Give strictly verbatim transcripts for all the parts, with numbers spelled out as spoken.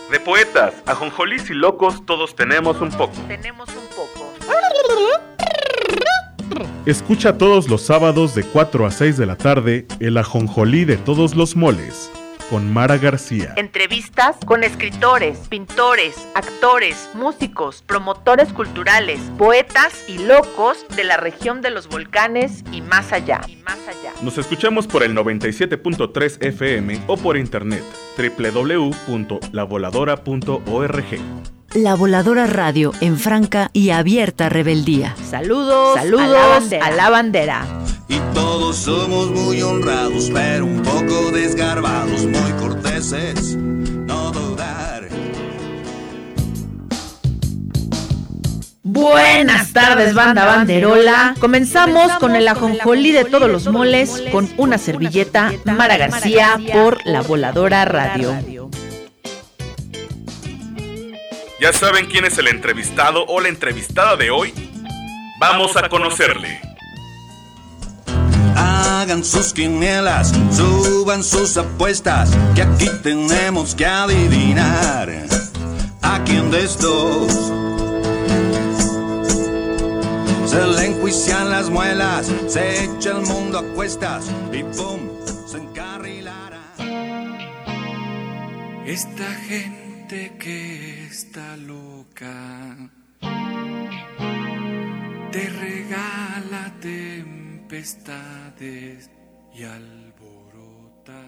De poetas, ajonjolís y locos, todos tenemos un poco. Tenemos un poco. Escucha todos los sábados de cuatro a seis de la tarde el ajonjolí de todos los moles, con Mara García. Entrevistas con escritores, pintores, actores, músicos, promotores culturales, poetas y locos de la región de los volcanes y más allá. Y más allá. Nos escuchamos por el noventa y siete punto tres F M o por internet doble u doble u doble u punto la voladora punto org. La Voladora Radio en franca y abierta rebeldía. Saludos, saludos a la bandera. A la bandera. Y todos somos muy honrados, pero un poco desgarbados, muy corteses, no dudar. Buenas tardes, banda banderola. Comenzamos con el ajonjolí de todos los moles con una servilleta, Mara García por La Voladora Radio. ¿Ya saben quién es el entrevistado o la entrevistada de hoy? Vamos a conocerle. Hagan sus quinielas, suban sus apuestas, que aquí tenemos que adivinar a quién de estos se le enjuician las muelas, se echa el mundo a cuestas y pum, se encarrilará. Esta gente que está loca te regala tempestades y alborota.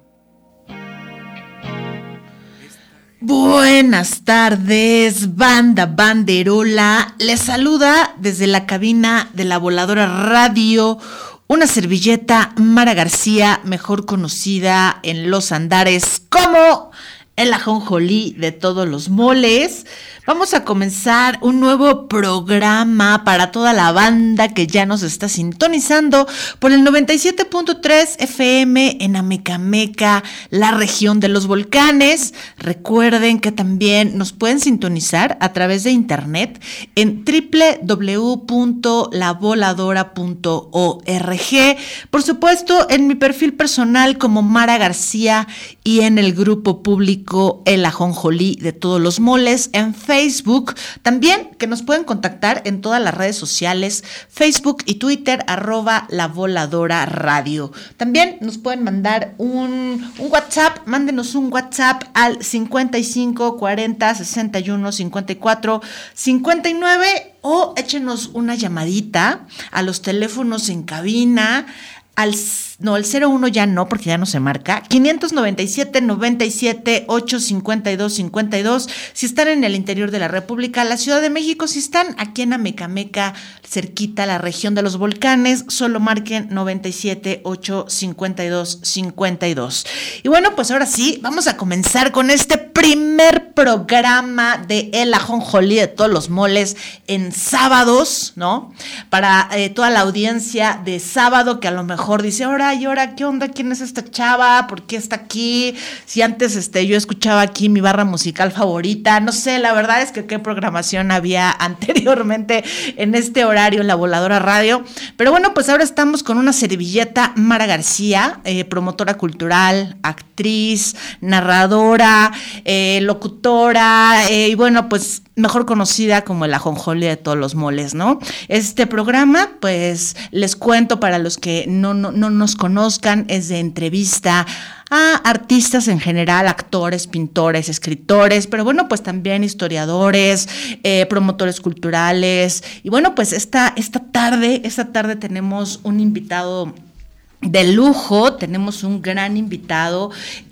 Buenas tardes, banda banderola. Les saluda desde la cabina de La Voladora Radio una servilleta, Mara García, mejor conocida en los andares como el ajonjolí de todos los moles. Vamos a comenzar un nuevo programa para toda la banda que ya nos está sintonizando por el noventa y siete punto tres F M en Amecameca, la región de los volcanes. Recuerden que también nos pueden sintonizar a través de internet en doble u doble u doble u punto la voladora punto org. Por supuesto, en mi perfil personal como Mara García y en el grupo público El Ajonjolí de todos los moles en Facebook. También que nos pueden contactar en todas las redes sociales, Facebook y Twitter, arroba La Voladora Radio. También nos pueden mandar un, un WhatsApp, mándenos un WhatsApp al cincuenta y cinco cuarenta sesenta y uno cincuenta y cuatro cincuenta y nueve o échenos una llamadita a los teléfonos en cabina. Al, no, el cero uno ya no, porque ya no se marca. quinientos noventa y siete, noventa y siete, ochocientos cincuenta y dos, cincuenta y dos. Si están en el interior de la República, la Ciudad de México, si están aquí en Amecameca, cerquita, la región de los volcanes, solo marquen noventa y siete, ochocientos cincuenta y dos, cincuenta y dos. Y bueno, pues ahora sí, vamos a comenzar con este primer programa de El Ajonjolí de todos los moles en sábados, ¿no? Para eh, toda la audiencia de sábado que a lo mejor dice, ahora y ahora, ¿qué onda? ¿Quién es esta chava? ¿Por qué está aquí? Si antes este, yo escuchaba aquí mi barra musical favorita, no sé, la verdad es que qué programación había anteriormente en este horario en La Voladora Radio, pero bueno, pues ahora estamos con una servilleta, Mara García, eh, promotora cultural, actriz, narradora, eh, locutora, eh, y bueno, pues mejor conocida como el ajonjolí de todos los moles, ¿no? Este programa, pues les cuento para los que no, no, no nos conozcan, es de entrevista a artistas en general, actores, pintores, escritores, pero bueno, pues también historiadores, eh, promotores culturales. Y bueno, pues esta, esta tarde, esta tarde tenemos un invitado de lujo, tenemos un gran invitado,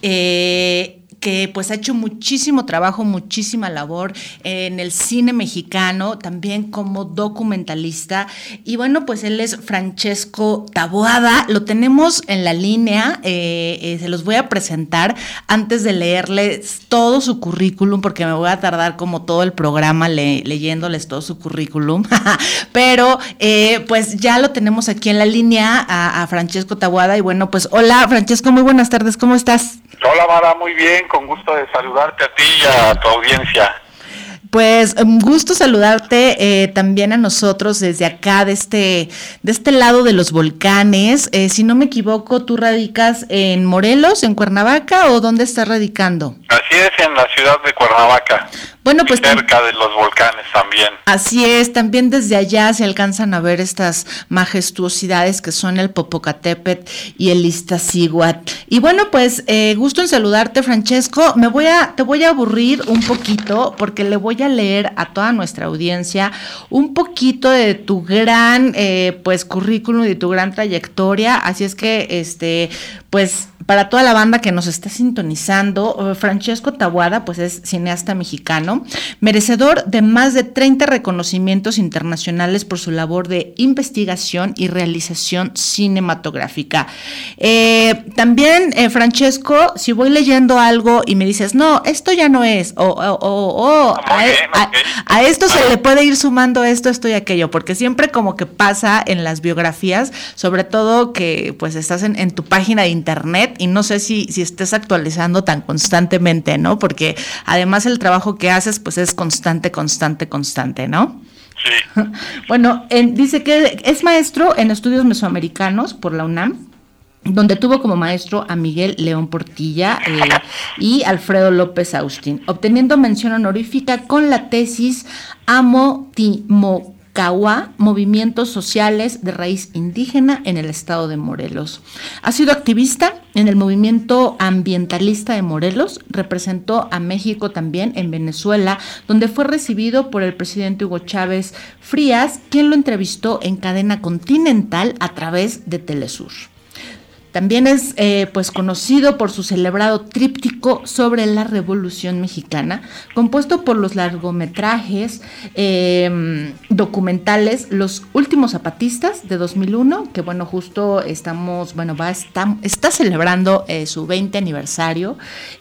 eh, que pues ha hecho muchísimo trabajo, muchísima labor en el cine mexicano, también como documentalista. Y bueno, pues él es Francesco Taboada, lo tenemos en la línea, eh, eh, se los voy a presentar antes de leerles todo su currículum, porque me voy a tardar como todo el programa le, leyéndoles todo su currículum, pero eh, pues ya lo tenemos aquí en la línea a, a Francesco Taboada. Y bueno, pues hola Francesco, muy buenas tardes, ¿cómo estás? Hola Mara, muy bien, con gusto de saludarte a ti y a tu audiencia. Pues un gusto saludarte eh, también a nosotros desde acá, de este, de este lado de los volcanes. Eh, si no me equivoco, ¿tú radicas en Morelos, en Cuernavaca, o dónde estás radicando? Así es, en la ciudad de Cuernavaca. Bueno, pues cerca de los volcanes también. Así es, también desde allá se alcanzan a ver estas majestuosidades que son el Popocatépetl y el Iztaccíhuatl. Y bueno, pues eh, gusto en saludarte, Francesco. Me voy a, te voy a aburrir un poquito porque le voy a leer a toda nuestra audiencia un poquito de tu gran eh, pues currículum y de tu gran trayectoria. Así es que este pues para toda la banda que nos está sintonizando, Francesco Taboada pues es cineasta mexicano, merecedor de más de treinta reconocimientos internacionales por su labor de investigación y realización cinematográfica. Eh, también, eh, Francesco, si voy leyendo algo y me dices, no, esto ya no es, o, o, o, o a, bien, a, okay. a esto se le puede ir sumando esto, esto y aquello, porque siempre como que pasa en las biografías, sobre todo que pues estás en, en tu página de internet y no sé si, si estés actualizando tan constantemente, ¿no? Porque además el trabajo que haces pues es constante, constante, constante, ¿no? Sí. Bueno, en, dice que es maestro en estudios mesoamericanos por la UNAM, donde tuvo como maestro a Miguel León Portilla eh, y Alfredo López Austin, obteniendo mención honorífica con la tesis Amo-Timo Cahua, movimientos sociales de raíz indígena en el estado de Morelos. Ha sido activista en el movimiento ambientalista de Morelos, representó a México también en Venezuela, donde fue recibido por el presidente Hugo Chávez Frías, quien lo entrevistó en cadena continental a través de Telesur. También es eh, pues conocido por su celebrado tríptico sobre la Revolución Mexicana, compuesto por los largometrajes eh, documentales Los Últimos Zapatistas de dos mil uno, que bueno, justo estamos, bueno, va está, está celebrando eh, su veinte aniversario.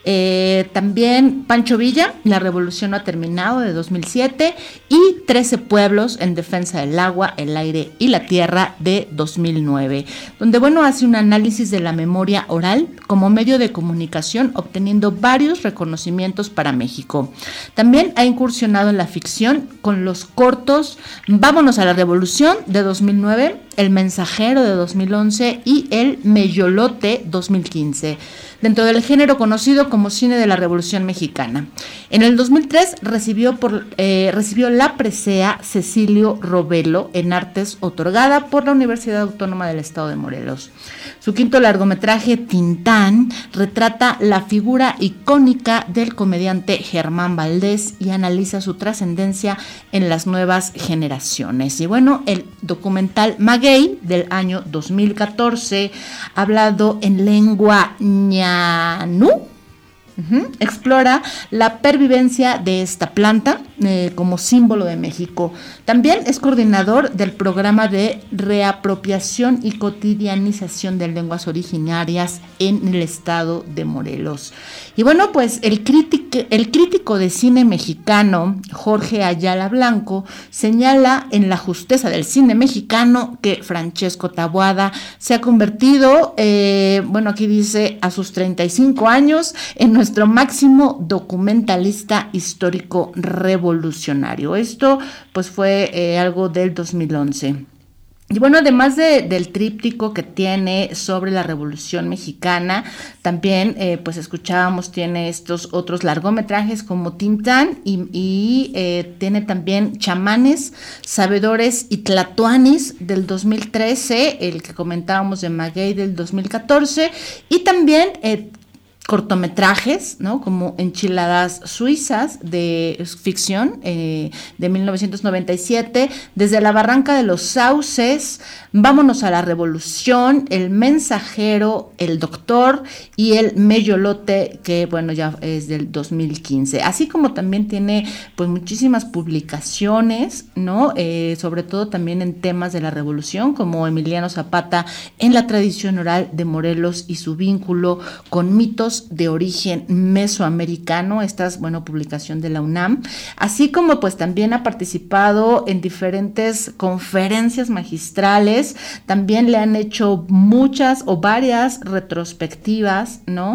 Eh, también Pancho Villa, La Revolución no ha terminado, de dos mil siete, y trece pueblos en defensa del agua, el aire y la tierra, de dos mil nueve, donde bueno, hace un análisis de la memoria oral como medio de comunicación, obteniendo varios reconocimientos para México. También ha incursionado en la ficción con los cortos Vámonos a la Revolución de dos mil nueve, El Mensajero de dos mil once y El Meyolote dos mil quince, dentro del género conocido como cine de la Revolución Mexicana. En el dos mil tres recibió, por, eh, recibió la presea Cecilio Robelo en Artes, otorgada por la Universidad Autónoma del Estado de Morelos. Su quinto largometraje, Tintán, retrata la figura icónica del comediante Germán Valdés y analiza su trascendencia en las nuevas generaciones. Y bueno, el documental Maguey, del año dos mil catorce, hablado en lengua ñanú, Uh-huh. explora la pervivencia de esta planta eh, como símbolo de México. También es coordinador del programa de reapropiación y cotidianización de lenguas originarias en el estado de Morelos. Y bueno, pues el crítico, el crítico de cine mexicano Jorge Ayala Blanco señala en la justeza del cine mexicano que Francesco Taboada se ha convertido, eh, bueno, aquí dice, a sus treinta y cinco años en nuestro máximo documentalista histórico revolucionario. Esto pues fue eh, algo del dos mil once. Y bueno, además de, del tríptico que tiene sobre la Revolución Mexicana, también eh, pues escuchábamos, tiene estos otros largometrajes como Tintán y, y eh, tiene también Chamanes, Sabedores y Tlatoanis del dos mil trece, el que comentábamos de Maguey del dos mil catorce, y también eh, cortometrajes, ¿no? Como Enchiladas Suizas, de ficción, eh, de mil novecientos noventa y siete, Desde la Barranca de los Sauces, Vámonos a la Revolución, El Mensajero, El Doctor y El Meyolote, que bueno, ya es del dos mil quince. Así como también tiene pues muchísimas publicaciones, ¿no? Eh, sobre todo también en temas de la revolución, como Emiliano Zapata en la tradición oral de Morelos y su vínculo con mitos de origen mesoamericano. Esta es, bueno, publicación de la UNAM, así como pues también ha participado en diferentes conferencias magistrales. También le han hecho muchas o varias retrospectivas, ¿no?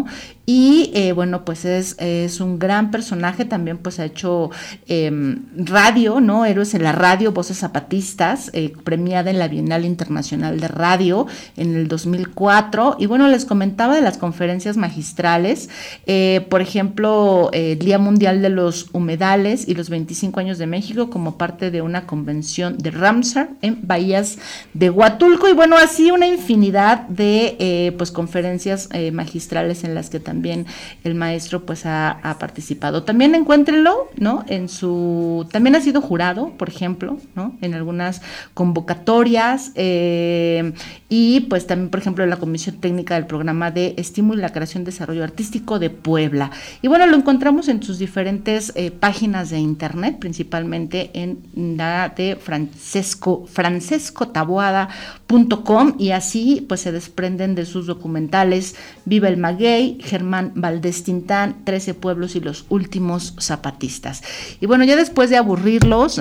y eh, bueno, pues es, es un gran personaje, también pues ha hecho eh, radio, ¿no? Héroes en la radio, Voces Zapatistas, eh, premiada en la Bienal Internacional de Radio en el dos mil cuatro, y bueno, les comentaba de las conferencias magistrales, eh, por ejemplo, eh, el Día Mundial de los Humedales y los veinticinco años de México como parte de una convención de Ramsar en Bahías de Huatulco, y bueno, así una infinidad de eh, pues conferencias eh, magistrales en las que también el maestro pues ha, ha participado. También encuéntrenlo, ¿no? En su, también ha sido jurado, por ejemplo, ¿no? En algunas convocatorias, eh, y pues también, por ejemplo, en la Comisión Técnica del Programa de Estímulo y la Creación y Desarrollo Artístico de Puebla. Y bueno, lo encontramos en sus diferentes eh, páginas de internet, principalmente en la de Francesco, francesco taboada punto com, y así pues se desprenden de sus documentales Viva el Maguey, Germán Valdés Tintán, Trece Pueblos y los Últimos Zapatistas. Y bueno, ya después de aburrirlos,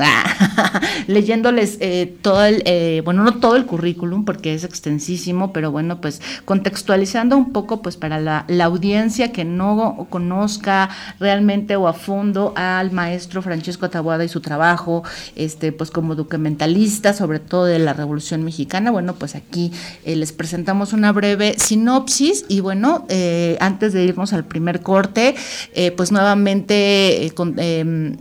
leyéndoles eh, todo el, eh, bueno, no todo el currículum porque es extensísimo, pero bueno, pues contextualizando un poco pues para la, la audiencia que no conozca realmente o a fondo al maestro Francesco Taboada y su trabajo, este pues como documentalista, sobre todo de la Revolución Mexicana. Bueno, pues aquí eh, les presentamos una breve sinopsis, y bueno, eh, antes de irnos al primer corte, eh, pues nuevamente eh, con, eh,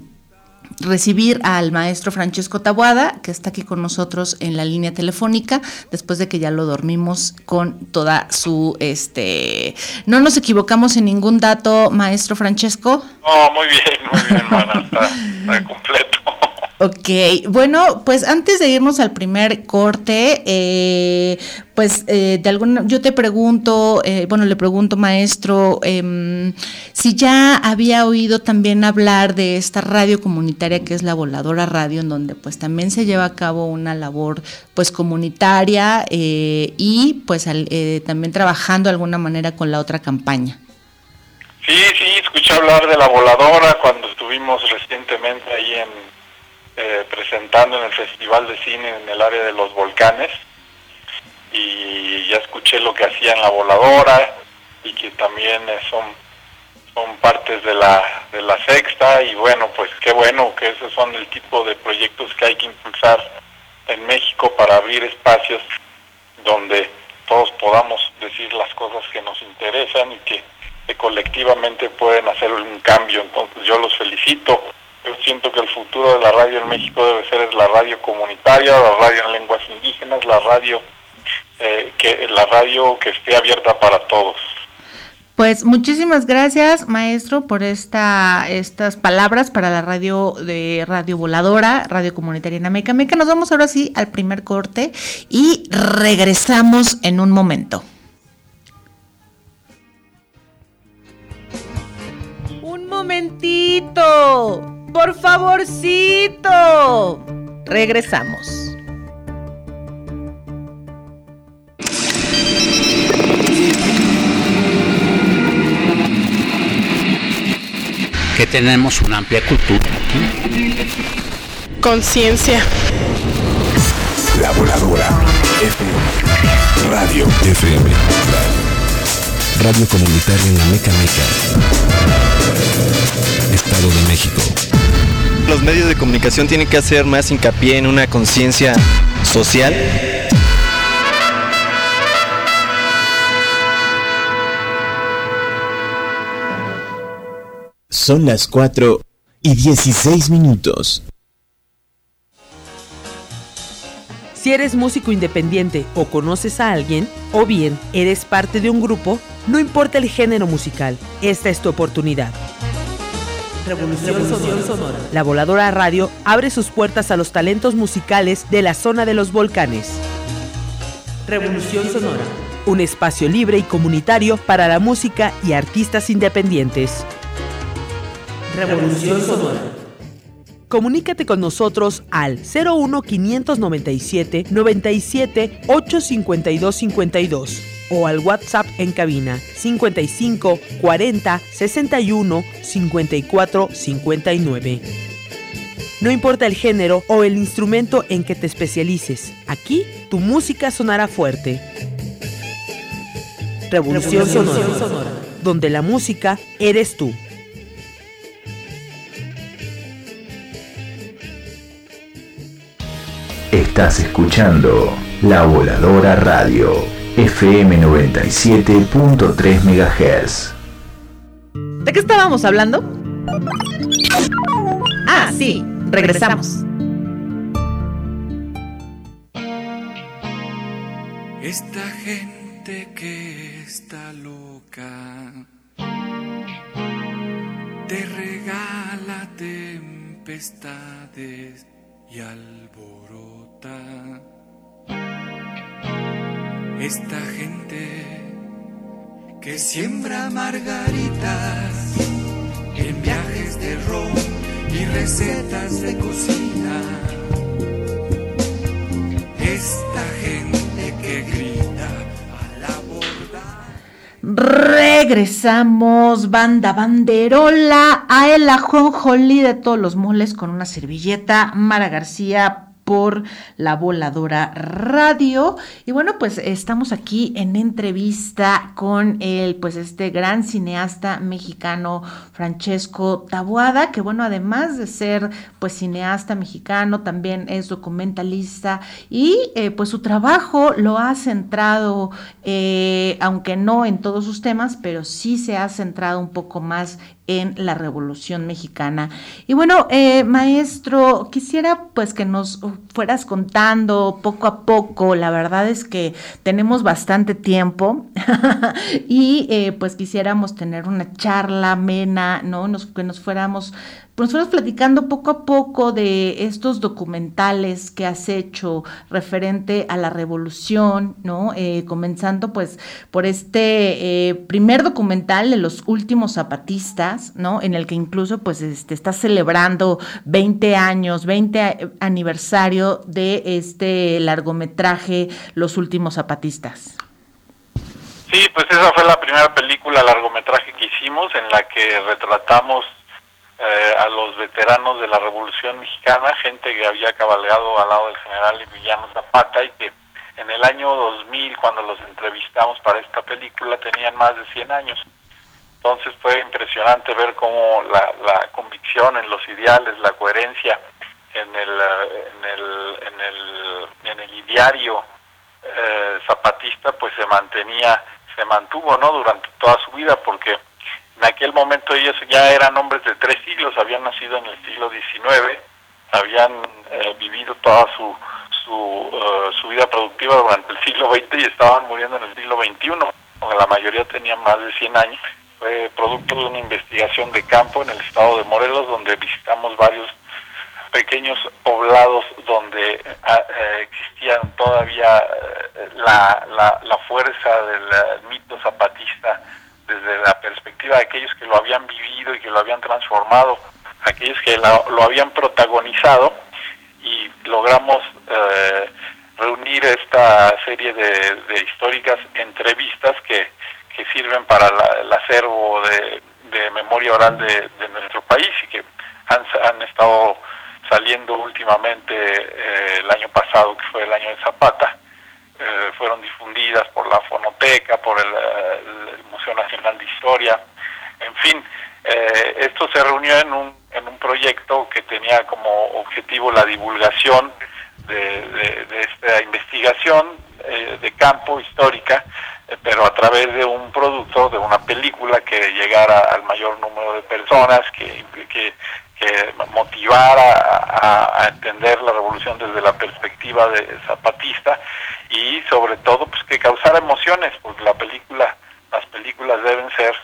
recibir al maestro Francesco Taboada, que está aquí con nosotros en la línea telefónica, después de que ya lo dormimos con toda su, este, no nos equivocamos en ningún dato, maestro Francesco. No, muy bien, muy bien, hermana, está, está completo. Ok, bueno, pues antes de irnos al primer corte, eh, pues eh, de alguna, yo te pregunto, eh, bueno, le pregunto, maestro, eh, si ya había oído también hablar de esta radio comunitaria que es la Voladora Radio, en donde pues también se lleva a cabo una labor pues comunitaria eh, y pues al, eh, también trabajando de alguna manera con la otra campaña. Sí, sí, escuché hablar de la Voladora cuando estuvimos recientemente ahí en Eh, presentando en el Festival de Cine en el área de los volcanes, y ya escuché lo que hacían la Voladora y que también eh, son son partes de la de la Sexta, y bueno, pues qué bueno que esos son el tipo de proyectos que hay que impulsar en México para abrir espacios donde todos podamos decir las cosas que nos interesan y que, que colectivamente pueden hacer un cambio. Entonces yo los felicito. Yo siento que el futuro de la radio en México debe ser la radio comunitaria, la radio en lenguas indígenas, la radio eh, que la radio que esté abierta para todos. Pues muchísimas gracias, maestro, por esta estas palabras para la radio de Radio Voladora, Radio Comunitaria en Ameca Meca. Nos vamos ahora sí al primer corte y regresamos en un momento. Un momentito. Por favorcito. Regresamos. Que tenemos una amplia cultura aquí. Conciencia. La Voladora F M. Radio F M. Radio Comunitaria en Ameca Meca, Estado de México. Los medios de comunicación tienen que hacer más hincapié en una conciencia social. Son las cuatro y dieciséis minutos. Si eres músico independiente o conoces a alguien, o bien eres parte de un grupo, no importa el género musical, esta es tu oportunidad. Revolución, Revolución Sonora. Sonora. La Voladora Radio abre sus puertas a los talentos musicales de la zona de los volcanes. Revolución Sonora. Un espacio libre y comunitario para la música y artistas independientes. Revolución Sonora. Comunícate con nosotros al cero uno quinientos noventa y siete noventa y siete ocho cincuenta y dos cincuenta y dos o al WhatsApp en cabina cincuenta y cinco cuarenta sesenta y uno cincuenta y cuatro cincuenta y nueve. No importa el género o el instrumento en que te especialices, aquí tu música sonará fuerte. Revolución, Revolución Sonora. Sonora. donde la música eres tú. Estás escuchando La Voladora Radio, F M noventa y siete punto tres megahertz. ¿De qué estábamos hablando? Ah, sí, regresamos. Esta gente que está loca te regala tempestades y alborota. Esta gente que siembra margaritas en viajes de ron y recetas de cocina. Esta gente que grita al abordar. Regresamos, banda banderola, a el ajonjolí de todos los moles con una servilleta. Mara García por La Voladora Radio. Y bueno, pues estamos aquí en entrevista con el, pues este gran cineasta mexicano Francesco Taboada, que bueno, además de ser pues cineasta mexicano, también es documentalista y eh, pues su trabajo lo ha centrado, eh, aunque no en todos sus temas, pero sí se ha centrado un poco más en la Revolución Mexicana. Y bueno, eh, maestro, quisiera pues que nos fueras contando poco a poco. La verdad es que tenemos bastante tiempo y eh, pues quisiéramos tener una charla amena, ¿no? Nos, que nos fuéramos Pues fuimos platicando poco a poco de estos documentales que has hecho referente a la revolución, ¿no? Eh, comenzando pues por este eh, primer documental de Los Últimos Zapatistas, ¿no? En el que incluso pues este, está celebrando veinte años, veinte aniversario de este largometraje Los Últimos Zapatistas. Sí, pues esa fue la primera película largometraje que hicimos en la que retratamos Eh, a los veteranos de la Revolución Mexicana, gente que había cabalgado al lado del general Emiliano Zapata y que en el año dos mil, cuando los entrevistamos para esta película, tenían más de cien años. Entonces fue impresionante ver cómo la, la convicción en los ideales, la coherencia en el en el en el, en el ideario eh, zapatista pues se mantenía, se mantuvo, ¿no? Durante toda su vida, porque en aquel momento ellos ya eran hombres de tres siglos, habían nacido en el siglo diecinueve, habían eh, vivido toda su su, uh, su vida productiva durante el siglo veinte y estaban muriendo en el siglo veintiuno, aunque la mayoría tenían más de cien años. Fue producto de una investigación de campo en el estado de Morelos, donde visitamos varios pequeños poblados donde eh, existían todavía eh, la, la, la fuerza del mito zapatista, desde la perspectiva de aquellos que lo habían vivido y que lo habían transformado, aquellos que la, lo habían protagonizado, y logramos eh, reunir esta serie de, de históricas entrevistas que, que sirven para la, el acervo de, de memoria oral de, de nuestro país y que han, han estado saliendo últimamente eh, el año pasado, que fue el año de Zapata. Eh, fueron difundidas por la Fonoteca, por el, el Museo Nacional de Historia, en fin, eh, esto se reunió en un en un proyecto que tenía como objetivo la divulgación de, de, de esta investigación eh, de campo histórica, eh, pero a través de un producto, de una película que llegara al mayor número de personas, que, que, que motivara a, a entender la revolución desde la perspectiva de zapatista, y sobre todo pues que causara emociones, porque la película, las películas deben ser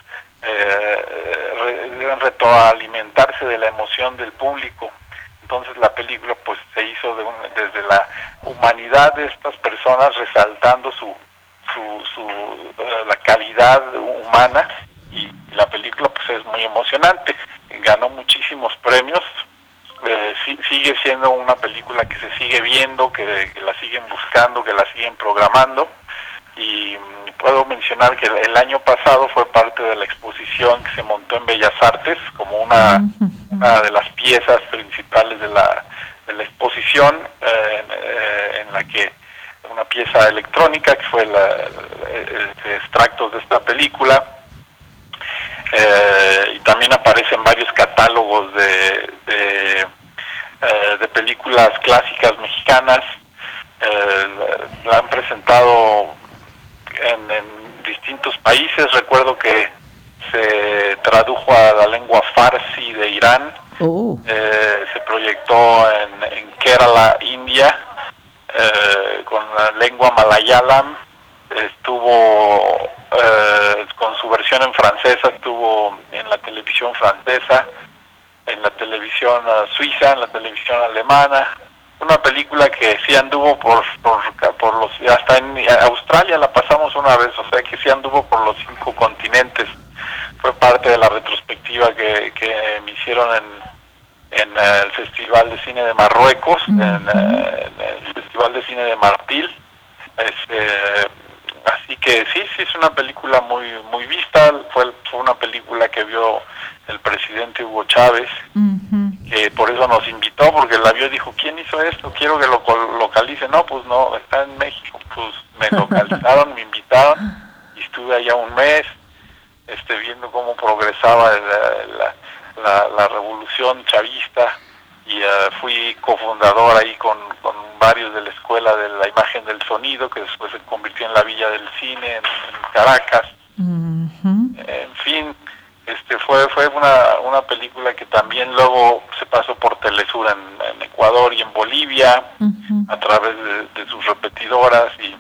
eh, deben retroalimentarse de la emoción del público. Entonces la película pues se hizo de un, desde la humanidad de estas personas, resaltando su su, su uh, la calidad humana, y la película pues es muy emocionante, ganó muchísimos premios. Eh, sí, sigue siendo una película que se sigue viendo, que, que la siguen buscando, que la siguen programando, y um, puedo mencionar que el, el año pasado fue parte de la exposición que se montó en Bellas Artes como una, una de las piezas principales de la, de la exposición, eh, en, en la que una pieza electrónica que fue la, el, el, extractos de esta película, eh, y también aparece en varios catálogos de, de, eh, de películas clásicas mexicanas. Eh, la han presentado en, en distintos países. Recuerdo que se tradujo a la lengua farsi de Irán. Oh. Eh, se proyectó en, en Kerala, India, eh, con la lengua malayalam. Estuvo eh, con su versión en francesa, estuvo en la televisión francesa, en la televisión uh, suiza, en la televisión alemana. Una película que sí anduvo por, por, por los, hasta en Australia la pasamos una vez, o sea que sí anduvo por los cinco continentes. Fue parte de la retrospectiva que, que me hicieron en, en uh, el Festival de Cine de Marruecos, uh-huh. en, uh, en el Festival de Cine de Martil. Este, así que sí, sí es una película muy muy vista. Fue, fue una película que vio el presidente Hugo Chávez, uh-huh. que por eso nos invitó, porque la vio y dijo, ¿quién hizo esto? Quiero que lo localice. No, pues no, está en México. Pues me localizaron, me invitaron y estuve allá un mes este viendo cómo progresaba la, la, la, la revolución chavista, y uh, fui cofundador ahí con, con varios de la Escuela de la Imagen del Sonido, que después se convirtió en la Villa del Cine en, en Caracas. Uh-huh. En fin, este fue fue una, una película que también luego se pasó por Telesur en, en Ecuador y en Bolivia, uh-huh. a través de, de sus repetidoras, y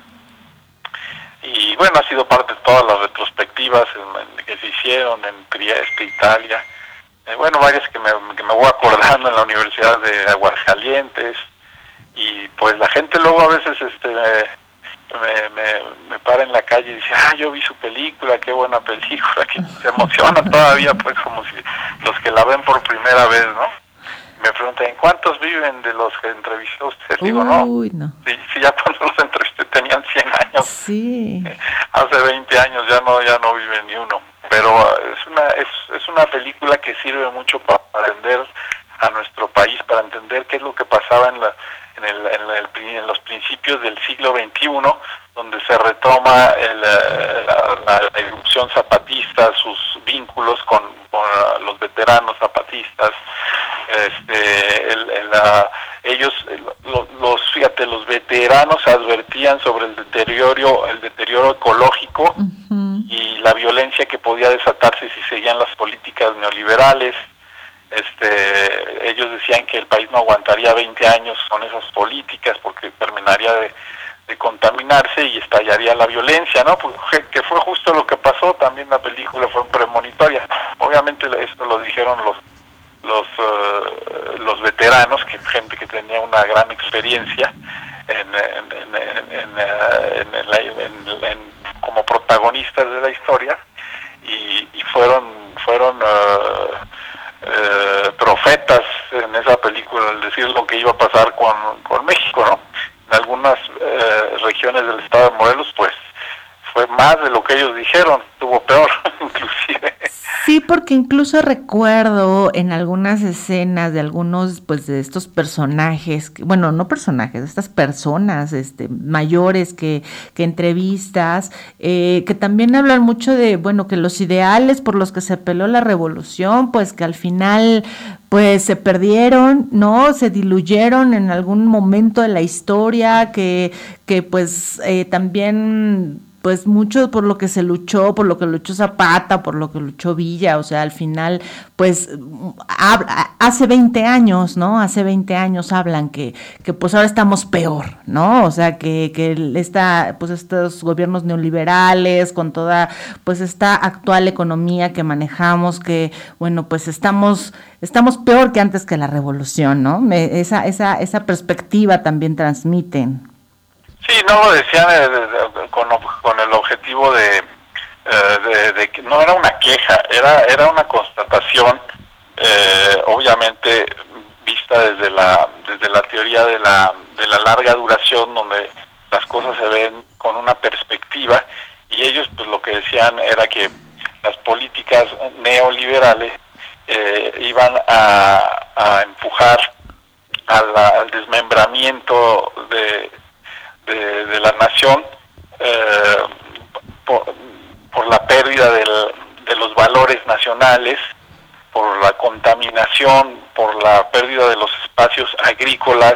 y bueno, ha sido parte de todas las retrospectivas en, en, que se hicieron en Trieste, Italia. Eh, bueno, varias que me, que me voy acordando en la Universidad de Aguascalientes. Y pues la gente luego a veces este me, me, me para en la calle y dice, ah, yo vi su película, qué buena película, que se emociona todavía, pues como si los que la ven por primera vez, ¿no? Me preguntan, ¿en cuántos viven de los que entrevistó usted? Digo, no, no. Si, si ya cuando los entrevisté tenían cien años, sí. Hace veinte años ya no ya no vive ni uno. Pero es una es, es una película que sirve mucho para aprender a nuestro país, para entender qué es lo que pasaba en la en, el, en, el, en los principios del siglo veintiuno, donde se retoma el, la, la, la irrupción zapatista, sus vínculos con, con los veteranos zapatistas. Este, el, el, la, ellos, los, los, fíjate, los veteranos advertían sobre el deterioro, el deterioro ecológico, uh-huh. y la violencia que podía desatarse si seguían las políticas neoliberales. Este, ellos decían que el país no aguantaría veinte años con esas políticas porque terminaría de, de contaminarse y estallaría la violencia, ¿no? Pues, que fue justo lo que pasó. También la película fue premonitoria. Obviamente esto lo dijeron los los uh, los veteranos, que gente que tenía una gran experiencia en, en, en, en, en, en, la, en, en como protagonistas de la historia, y, y fueron fueron uh, uh, profetas en esa película al decir lo que iba a pasar con, con México, ¿no? En algunas uh, regiones del estado de Morelos, pues fue más de lo que ellos dijeron, estuvo peor inclusive. Sí, porque incluso recuerdo en algunas escenas de algunos, pues, de estos personajes, que, bueno, no personajes, estas personas este, mayores que, que entrevistas, eh, que también hablan mucho de, bueno, que los ideales por los que se peleó la revolución, pues que al final, pues se perdieron, ¿no? Se diluyeron en algún momento de la historia, que, que pues eh, también... pues mucho por lo que se luchó, por lo que luchó Zapata, por lo que luchó Villa, o sea, al final, pues, hace veinte años, ¿no? Hace veinte años hablan que, que pues ahora estamos peor, ¿no? O sea, que, que esta, pues estos gobiernos neoliberales, con toda, pues esta actual economía que manejamos, que, bueno, pues estamos, estamos peor que antes que la revolución, ¿no? Me, esa, esa, esa perspectiva también transmiten. Sí, no lo decían eh, de, de, con, con el objetivo de, eh, de, de que no era una queja, era era una constatación, eh, obviamente vista desde la desde la teoría de la de la larga duración, donde las cosas se ven con una perspectiva, y ellos pues lo que decían era que las políticas neoliberales eh, iban a, a empujar a la, al desmembramiento de De, de la nación, eh, por, por la pérdida del, de los valores nacionales, por la contaminación, por la pérdida de los espacios agrícolas,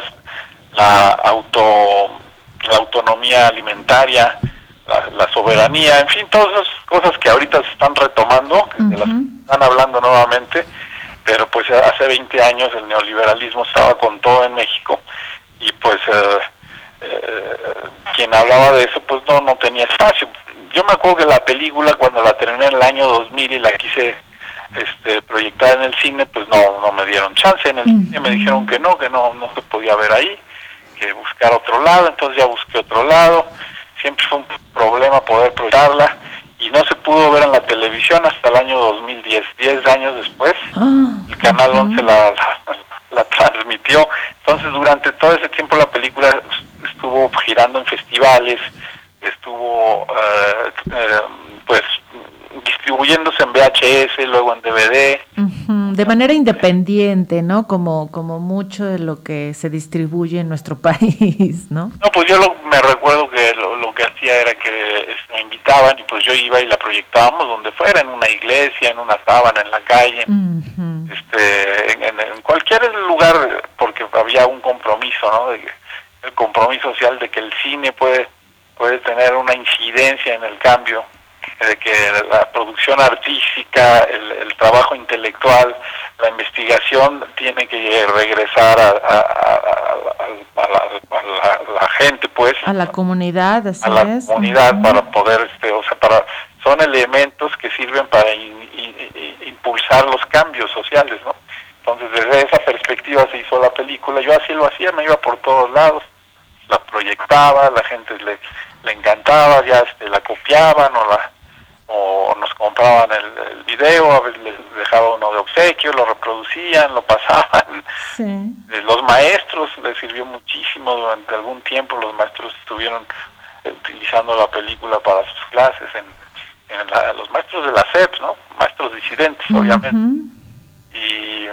la auto la autonomía alimentaria, la, la soberanía, en fin, todas esas cosas que ahorita se están retomando, uh-huh. de las que están hablando nuevamente, pero pues hace veinte años el neoliberalismo estaba con todo en México y pues eh, eh, quien hablaba de eso pues no no tenía espacio. Yo me acuerdo que la película, cuando la terminé en el año dos mil y la quise este, proyectar en el cine, pues no no me dieron chance. En el uh-huh. cine me dijeron que no, que no no se podía ver ahí, que buscar otro lado, entonces ya busqué otro lado. Siempre fue un problema poder proyectarla y no se pudo ver en la televisión hasta el año dos mil diez, diez años después. Uh-huh. El Canal once la, la, la transmitió. Entonces durante todo ese tiempo la película estuvo girando en festivales, estuvo eh, eh, pues distribuyéndose en V H S, luego en D V D. Uh-huh. De manera independiente, ¿no? Como como mucho de lo que se distribuye en nuestro país, ¿no? No, pues yo lo, me recuerdo que lo, lo que hacía era que me invitaban y pues yo iba y la proyectábamos donde fuera, en una iglesia, en una sábana, en la calle, uh-huh. este, en, en, en cualquier lugar, porque había un compromiso, ¿no? De que, el compromiso social de que el cine puede puede tener una incidencia en el cambio, de que la producción artística, el, el trabajo intelectual, la investigación tiene que regresar a, a, a, a, a, la, a la, la gente, pues, a la comunidad, así a la es. comunidad uh-huh. para poder, este, o sea, para son elementos que sirven para in, in, impulsar los cambios sociales, ¿no? Entonces, desde esa perspectiva se hizo la película. Yo así lo hacía, me iba por todos lados, la proyectaba, la gente le, le encantaba, ya este, la copiaban o la o nos compraban el, el video, a veces les dejaba uno de obsequio, lo reproducían, lo pasaban. Sí. Los maestros les sirvió muchísimo durante algún tiempo, los maestros estuvieron utilizando la película para sus clases, en, en la, los maestros de la S E P, ¿no? Maestros disidentes, uh-huh. obviamente. Y,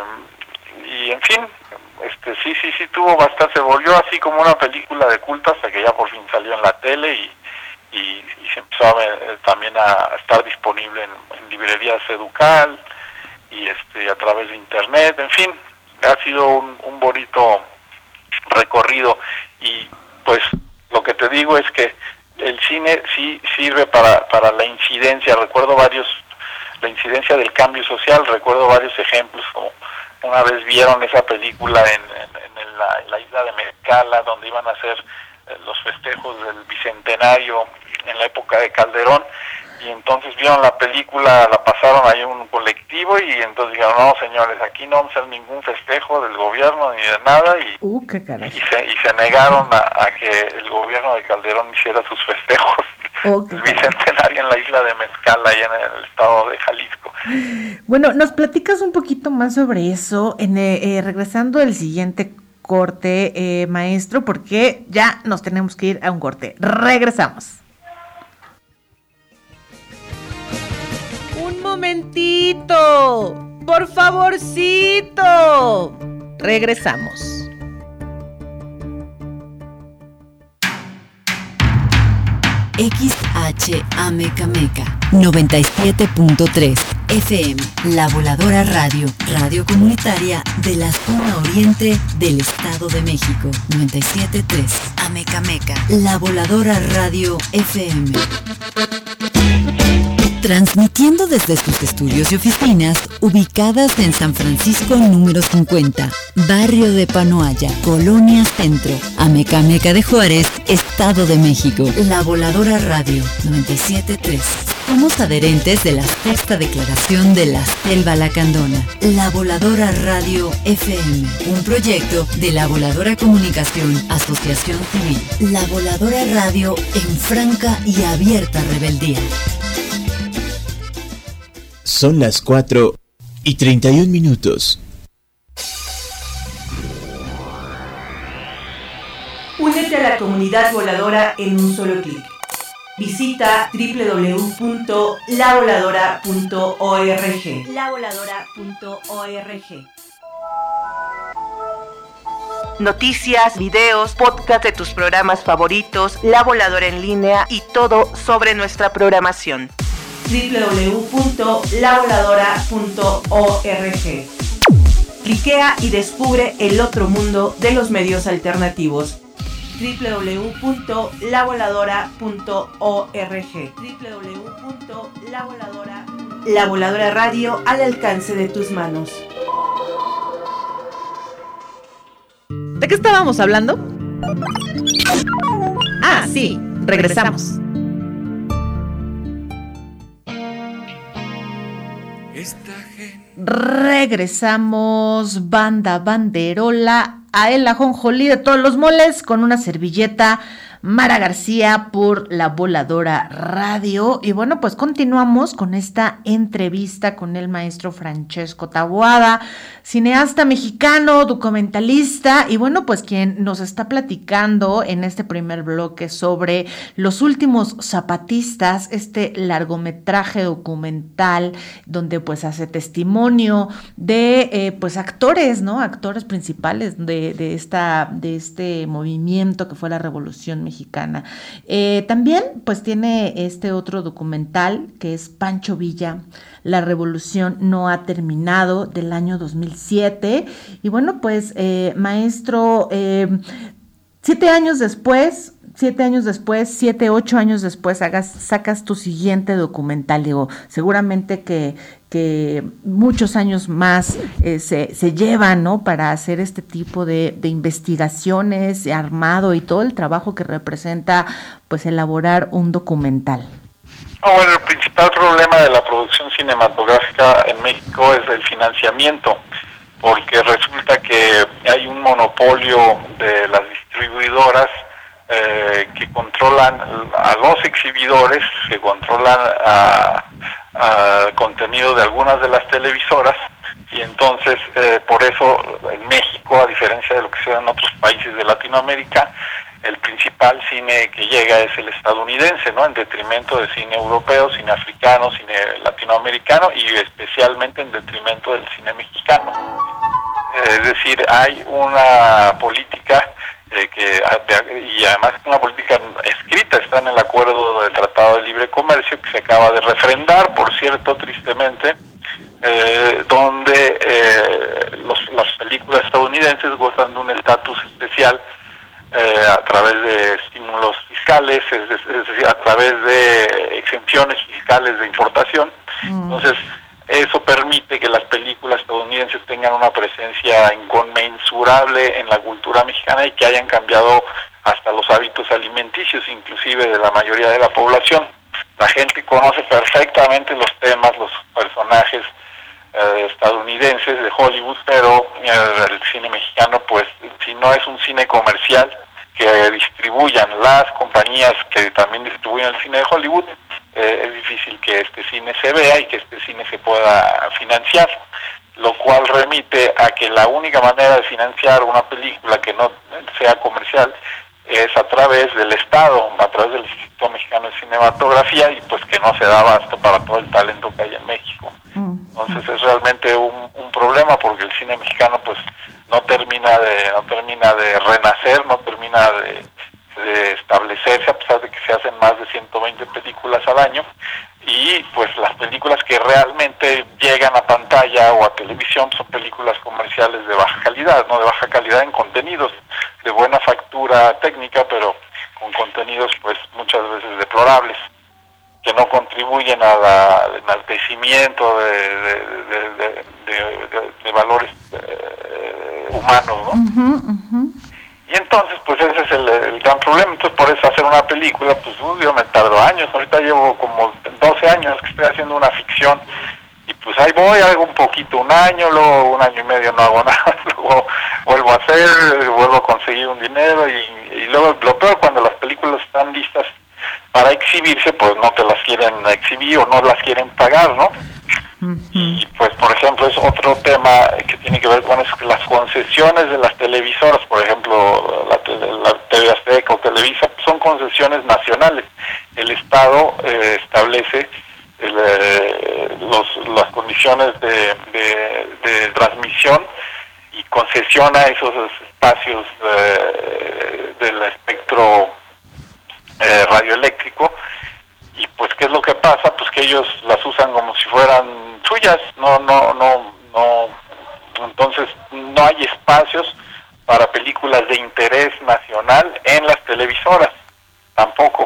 y en fin, este sí, sí, sí tuvo bastante, se volvió así como una película de culto hasta que ya por fin salió en la tele y Y, y se empezó a ver, también a estar disponible en, en librerías Educal y este a través de internet. En fin, ha sido un, un bonito recorrido y pues lo que te digo es que el cine sí sirve para para la incidencia. Recuerdo varios, la incidencia del cambio social, recuerdo varios ejemplos, como una vez vieron esa película en, en, en, la, en la isla de Mezcala, donde iban a hacer los festejos del bicentenario en la época de Calderón, y entonces vieron la película, la pasaron ahí en un colectivo y entonces dijeron, no señores, aquí no vamos a hacer ningún festejo del gobierno ni de nada, y, uh, qué caray. y, se, y se negaron a, a que el gobierno de Calderón hiciera sus festejos oh, del bicentenario en la isla de Mezcala, ahí en el estado de Jalisco. Bueno, ¿nos platicas un poquito más sobre eso, en, eh, eh, regresando al siguiente corte, eh, maestro, porque ya nos tenemos que ir a un corte? Regresamos. Un momentito, por favorcito. Regresamos. X H A Meca Meca noventa y siete punto tres F M, La Voladora Radio, radio comunitaria de la zona oriente del Estado de México. noventa y siete punto tres Ameca Meca, La Voladora Radio F M. Transmitiendo desde sus estudios y oficinas ubicadas en San Francisco número cincuenta, barrio de Panoaya, Colonia Centro, Amecameca de Juárez, Estado de México. La Voladora Radio noventa y siete punto tres. Somos adherentes de la sexta declaración de la Selva Lacandona. La Voladora Radio F M, un proyecto de La Voladora Comunicación, Asociación Civil. La Voladora Radio en franca y abierta rebeldía. Son las cuatro y treinta y un minutos. Únete a la comunidad voladora en un solo clic. Visita doble u doble u doble u punto la voladora punto org. la voladora punto org. Noticias, videos, podcast de tus programas favoritos, La Voladora en línea y todo sobre nuestra programación. doble u doble u doble u punto la voladora punto org. Cliquea y descubre el otro mundo de los medios alternativos. doble u doble u doble u punto la voladora punto org. doble u doble u doble u punto la voladora punto org. La Voladora Radio al alcance de tus manos. ¿De qué estábamos hablando? Ah, sí, regresamos. Regresamos, banda banderola, a el ajonjolí de todos los moles con una servilleta. Mara García por La Voladora Radio. Y bueno, pues continuamos con esta entrevista con el maestro Francesco Taboada, cineasta mexicano, documentalista, y bueno, pues quien nos está platicando en este primer bloque sobre Los Últimos Zapatistas, este largometraje documental donde pues hace testimonio de eh, pues actores, ¿no? Actores principales de, de, esta, de este movimiento que fue la Revolución Mexicana. Mexicana. Eh, también pues tiene este otro documental que es Pancho Villa, La Revolución no ha terminado, del año dos mil siete. Y bueno, pues eh, maestro, eh, siete años después, siete años después, siete, ocho años después, hagas, sacas tu siguiente documental. Digo, seguramente que que muchos años más eh, se, se llevan, ¿no?, para hacer este tipo de, de investigaciones, armado y todo el trabajo que representa, pues, elaborar un documental. Oh, bueno, el principal problema de la producción cinematográfica en México es el financiamiento, porque resulta que hay un monopolio de las distribuidoras eh, que controlan a los exhibidores, que controlan a Uh, contenido de algunas de las televisoras, y entonces eh, por eso en México, a diferencia de lo que se da en otros países de Latinoamérica, el principal cine que llega es el estadounidense, ¿no?, en detrimento del cine europeo, cine africano, cine latinoamericano y especialmente en detrimento del cine mexicano. Eh, es decir, hay una política Eh, que y además una política escrita, está en el acuerdo del Tratado de Libre Comercio que se acaba de refrendar, por cierto, tristemente, eh, donde eh, los, las películas estadounidenses gozan de un estatus especial eh, a través de estímulos fiscales, es, es decir, a través de exenciones fiscales de importación. Mm. Entonces, eso permite que las películas estadounidenses tengan una presencia inconmensurable en la cultura mexicana y que hayan cambiado hasta los hábitos alimenticios, inclusive de la mayoría de la población. La gente conoce perfectamente los temas, los personajes eh, estadounidenses de Hollywood, pero eh, el cine mexicano, pues, si no es un cine comercial que distribuyan las compañías que también distribuyen el cine de Hollywood, eh, es difícil que este cine se vea y que este cine se pueda financiar, lo cual remite a que la única manera de financiar una película que no sea comercial es a través del Estado, a través del Instituto Mexicano de Cinematografía, y pues que no se da abasto para todo el talento que hay en México. Entonces es realmente un, un problema, porque el cine mexicano pues no termina de no termina de renacer, no termina de, de establecerse, a pesar de que se hacen más de ciento veinte películas al año, y pues las películas que realmente llegan a pantalla o a televisión son películas comerciales de baja calidad, no de baja calidad en contenidos, de buena factura técnica, pero con contenidos pues muchas veces deplorables, que no contribuyen a la, al enaltecimiento de, de, de, de, de, de, de valores eh, humanos, ¿no? Uh-huh, uh-huh. Y entonces, pues ese es el, el gran problema. Entonces, por eso hacer una película, pues uh, yo me tardo años. Ahorita llevo como doce años que estoy haciendo una ficción, y pues ahí voy, hago un poquito un año, luego un año y medio no hago nada, luego vuelvo a hacer, vuelvo a conseguir un dinero, y, y luego lo peor, cuando las películas están listas para exhibirse, pues no te las quieren exhibir o no las quieren pagar, ¿no? Uh-huh. Y pues, por ejemplo, es otro tema que tiene que ver con eso, que las concesiones de las televisoras, por ejemplo, la, la T V Azteca o Televisa, son concesiones nacionales. El Estado eh, establece el, eh, los, las condiciones de, de, de transmisión y concesiona esos espacios eh, del espectro Eh, radioeléctrico, y pues ¿qué es lo que pasa? Pues que ellos las usan como si fueran suyas, no, no, no, no, entonces no hay espacios para películas de interés nacional en las televisoras, tampoco.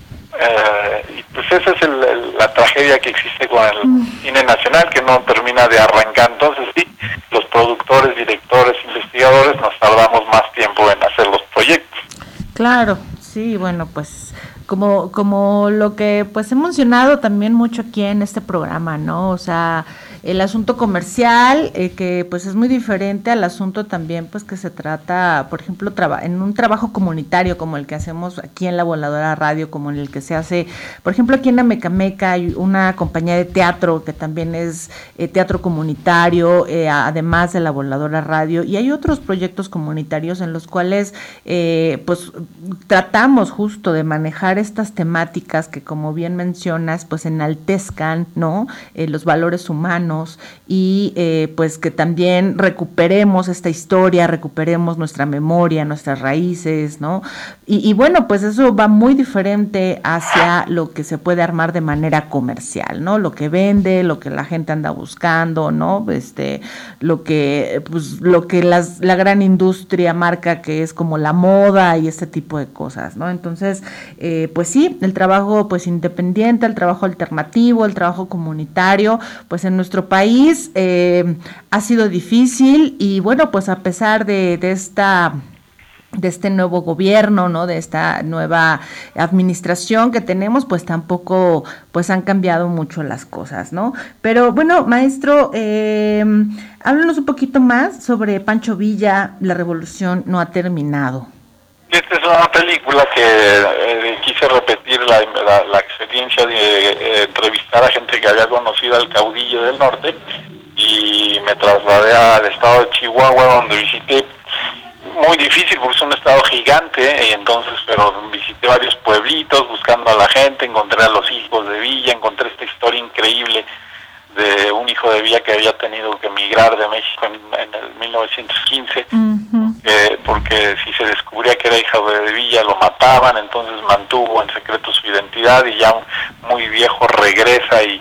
Eh, y pues esa es el, el, la tragedia que existe con el mm. cine nacional, que no termina de arrancar. Entonces sí, los productores, directores, investigadores nos tardamos más tiempo en hacer los proyectos. Claro, sí, bueno, pues como como lo que pues he mencionado también mucho aquí en este programa, ¿no? O sea, el asunto comercial, eh, que pues es muy diferente al asunto también pues que se trata, por ejemplo, traba, en un trabajo comunitario como el que hacemos aquí en La Voladora Radio, como en el que se hace, por ejemplo, aquí en Amecameca hay una compañía de teatro que también es eh, teatro comunitario, eh, además de La Voladora Radio, y hay otros proyectos comunitarios en los cuales eh, pues tratamos justo de manejar estas temáticas que, como bien mencionas, pues enaltezcan, ¿no? Eh, los valores humanos, y eh, pues que también recuperemos esta historia, recuperemos nuestra memoria, nuestras raíces, ¿no? Y, y bueno, pues eso va muy diferente hacia lo que se puede armar de manera comercial, ¿no? Lo que vende, lo que la gente anda buscando, ¿no? Este, lo que, pues, lo que las, la gran industria marca, que es como la moda y este tipo de cosas, ¿no? Entonces, eh, pues sí, el trabajo pues independiente, el trabajo alternativo, el trabajo comunitario, pues en nuestro país eh, ha sido difícil, y bueno, pues a pesar de, de esta de este nuevo gobierno, ¿no? De esta nueva administración que tenemos, pues tampoco pues han cambiado mucho las cosas, ¿no? Pero bueno, maestro, eh, háblanos un poquito más sobre Pancho Villa, La Revolución no ha terminado. Esta es una película que eh, quise repetir la, la, la experiencia de eh, entrevistar a gente que había conocido al caudillo del norte, y me trasladé al estado de Chihuahua, donde visité, muy difícil porque es un estado gigante, y entonces, pero visité varios pueblitos buscando a la gente, encontré a los hijos de Villa, encontré esta historia increíble de un hijo de Villa que había tenido que emigrar de México en, en el mil novecientos quince, uh-huh. eh, porque si se descubría que era hijo de Villa lo mataban, entonces mantuvo en secreto su identidad, y ya muy viejo regresa y,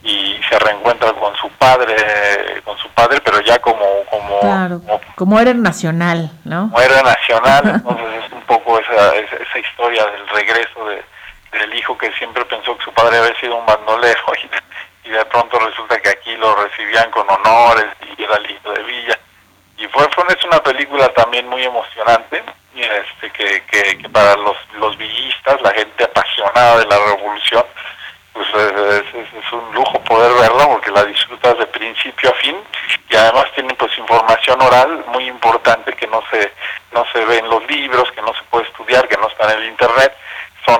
y se reencuentra con su padre, con su padre, pero ya como como claro, como, como héroe nacional, ¿no? Como héroe nacional, entonces es un poco esa, esa, esa historia del regreso de, del hijo que siempre pensó que su padre había sido un bandolero, y y de pronto resulta que aquí lo recibían con honores y era el hijo de Villa. Y fue, fue es una película también muy emocionante, y este que, que, que para los, los villistas, la gente apasionada de la revolución, pues es, es, es un lujo poder verla, porque la disfrutas de principio a fin, y además tiene pues información oral muy importante que no se, no se ve en los libros, que no se puede estudiar, que no está en el internet. Son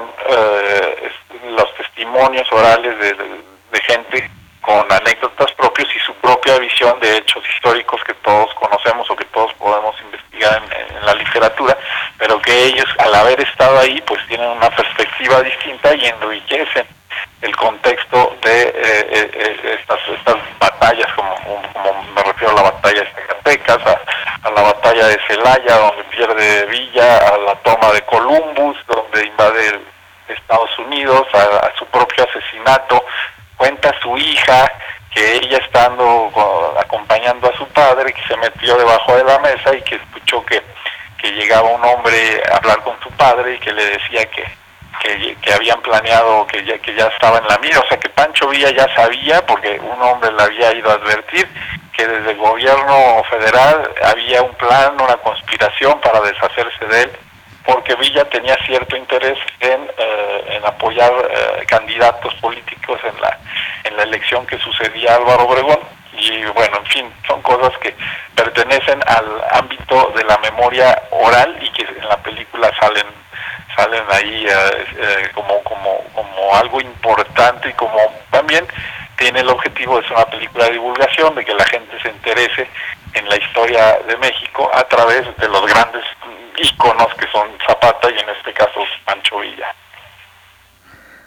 eh, los testimonios orales de, de de gente con anécdotas propias y su propia visión de hechos históricos que todos conocemos o que todos podemos investigar en, en la literatura, pero que ellos, al haber estado ahí, pues tienen una perspectiva distinta y enriquecen el contexto de eh, eh, estas, estas batallas, como, como me refiero a la batalla de Zacatecas, a, a la batalla de Celaya, donde pierde Villa, a la toma de Columbus, donde invade Estados Unidos, a, a su propio asesinato. Cuenta su hija que ella, estando acompañando a su padre, que se metió debajo de la mesa y que escuchó que, que llegaba un hombre a hablar con su padre y que le decía que, que, que habían planeado, que ya, que ya estaba en la mira. O sea que Pancho Villa ya sabía, porque un hombre le había ido a advertir, que desde el gobierno federal había un plan, una conspiración para deshacerse de él, porque Villa tenía cierto interés en, eh, en apoyar eh, candidatos políticos en la en la elección que sucedía a Álvaro Obregón. Y bueno, en fin, son cosas que pertenecen al ámbito de la memoria oral y que en la película salen salen ahí eh, eh, como como como algo importante, y como también tiene el objetivo de ser una película de divulgación, de que la gente se interese en la historia de México a través de los grandes íconos que son Zapata y en este caso Pancho Villa.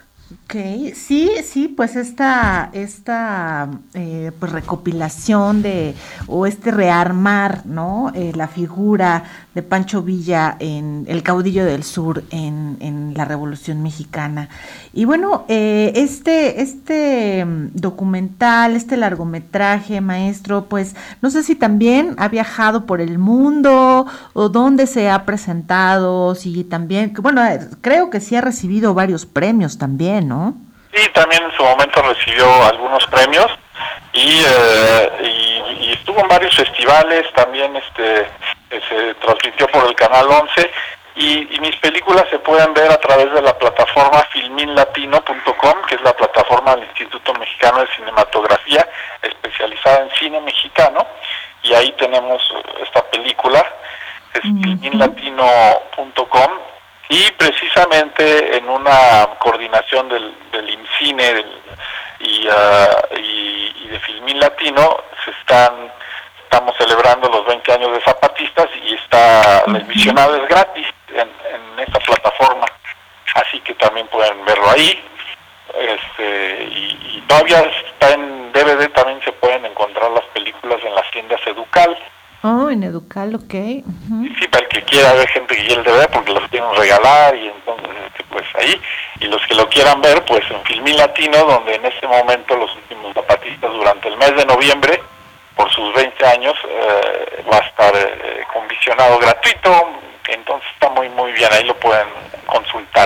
Ok, sí, sí, pues esta, esta eh, pues recopilación de, o este rearmar, ¿no? Eh, la figura de Pancho Villa en el caudillo del sur en, en la Revolución Mexicana. Y bueno, eh, este, este documental, este largometraje, maestro, pues no sé si también ha viajado por el mundo o dónde se ha presentado, si también, bueno, creo que sí ha recibido varios premios también, ¿no? Sí, también en su momento recibió algunos premios y, eh, y, y estuvo en varios festivales, también este se transmitió por el Canal once y, y mis películas se pueden ver a través de la plataforma filmin latino punto com, que es la plataforma del Instituto Mexicano de Cinematografía especializada en cine mexicano, y ahí tenemos esta película, es uh-huh. filmin latino punto com. Y precisamente en una coordinación del, del IMCINE del, y, uh, y, y de Filmin Latino, se están estamos celebrando los veinte años de Zapatistas y está el visionado es gratis en, en esta plataforma, así que también pueden verlo ahí. Este y, y todavía está en D V D, también se pueden encontrar las películas en las tiendas Educal. Oh, en Educal, ok. Uh-huh. Sí, para el que quiera ver, gente que quiere el D V D, porque los quieren regalar, y entonces, este, pues ahí, y los que lo quieran ver, pues en Filmin Latino, donde en este momento los últimos zapatistas, durante el mes de noviembre, por sus veinte años, eh, va a estar eh, con visionado gratuito, entonces está muy, muy bien, ahí lo pueden consultar.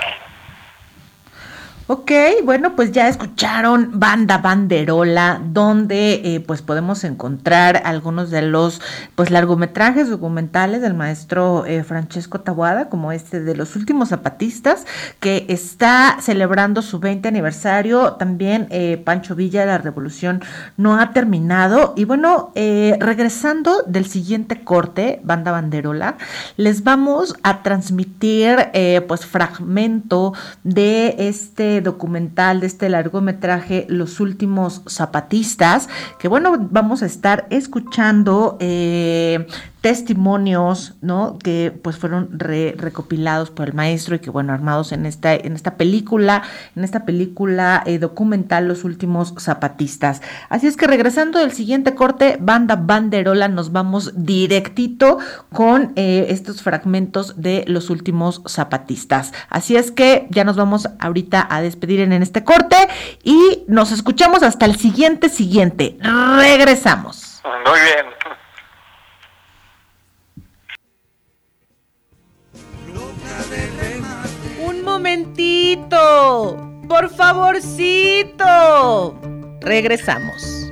Ok, bueno, pues ya escucharon Banda Banderola, donde eh, pues podemos encontrar algunos de los pues largometrajes documentales del maestro eh, Francesco Taboada, como este de Los Últimos Zapatistas, que está celebrando su veinte aniversario. También eh, Pancho Villa, La Revolución no ha terminado. Y bueno, eh, regresando del siguiente corte, Banda Banderola, les vamos a transmitir eh, pues fragmento de este documental, de este largometraje Los Últimos Zapatistas, que bueno, vamos a estar escuchando eh, testimonios, ¿no? Que pues fueron re, recopilados por el maestro y que bueno, armados en esta, en esta película, en esta película eh, documental Los Últimos Zapatistas. Así es que regresando del siguiente corte, Banda Banderola, nos vamos directito con eh, estos fragmentos de Los Últimos Zapatistas. Así es que ya nos vamos ahorita a despedir en, en este corte y nos escuchamos hasta el siguiente siguiente. Regresamos. Muy bien. Un momentito, por favorcito. Regresamos.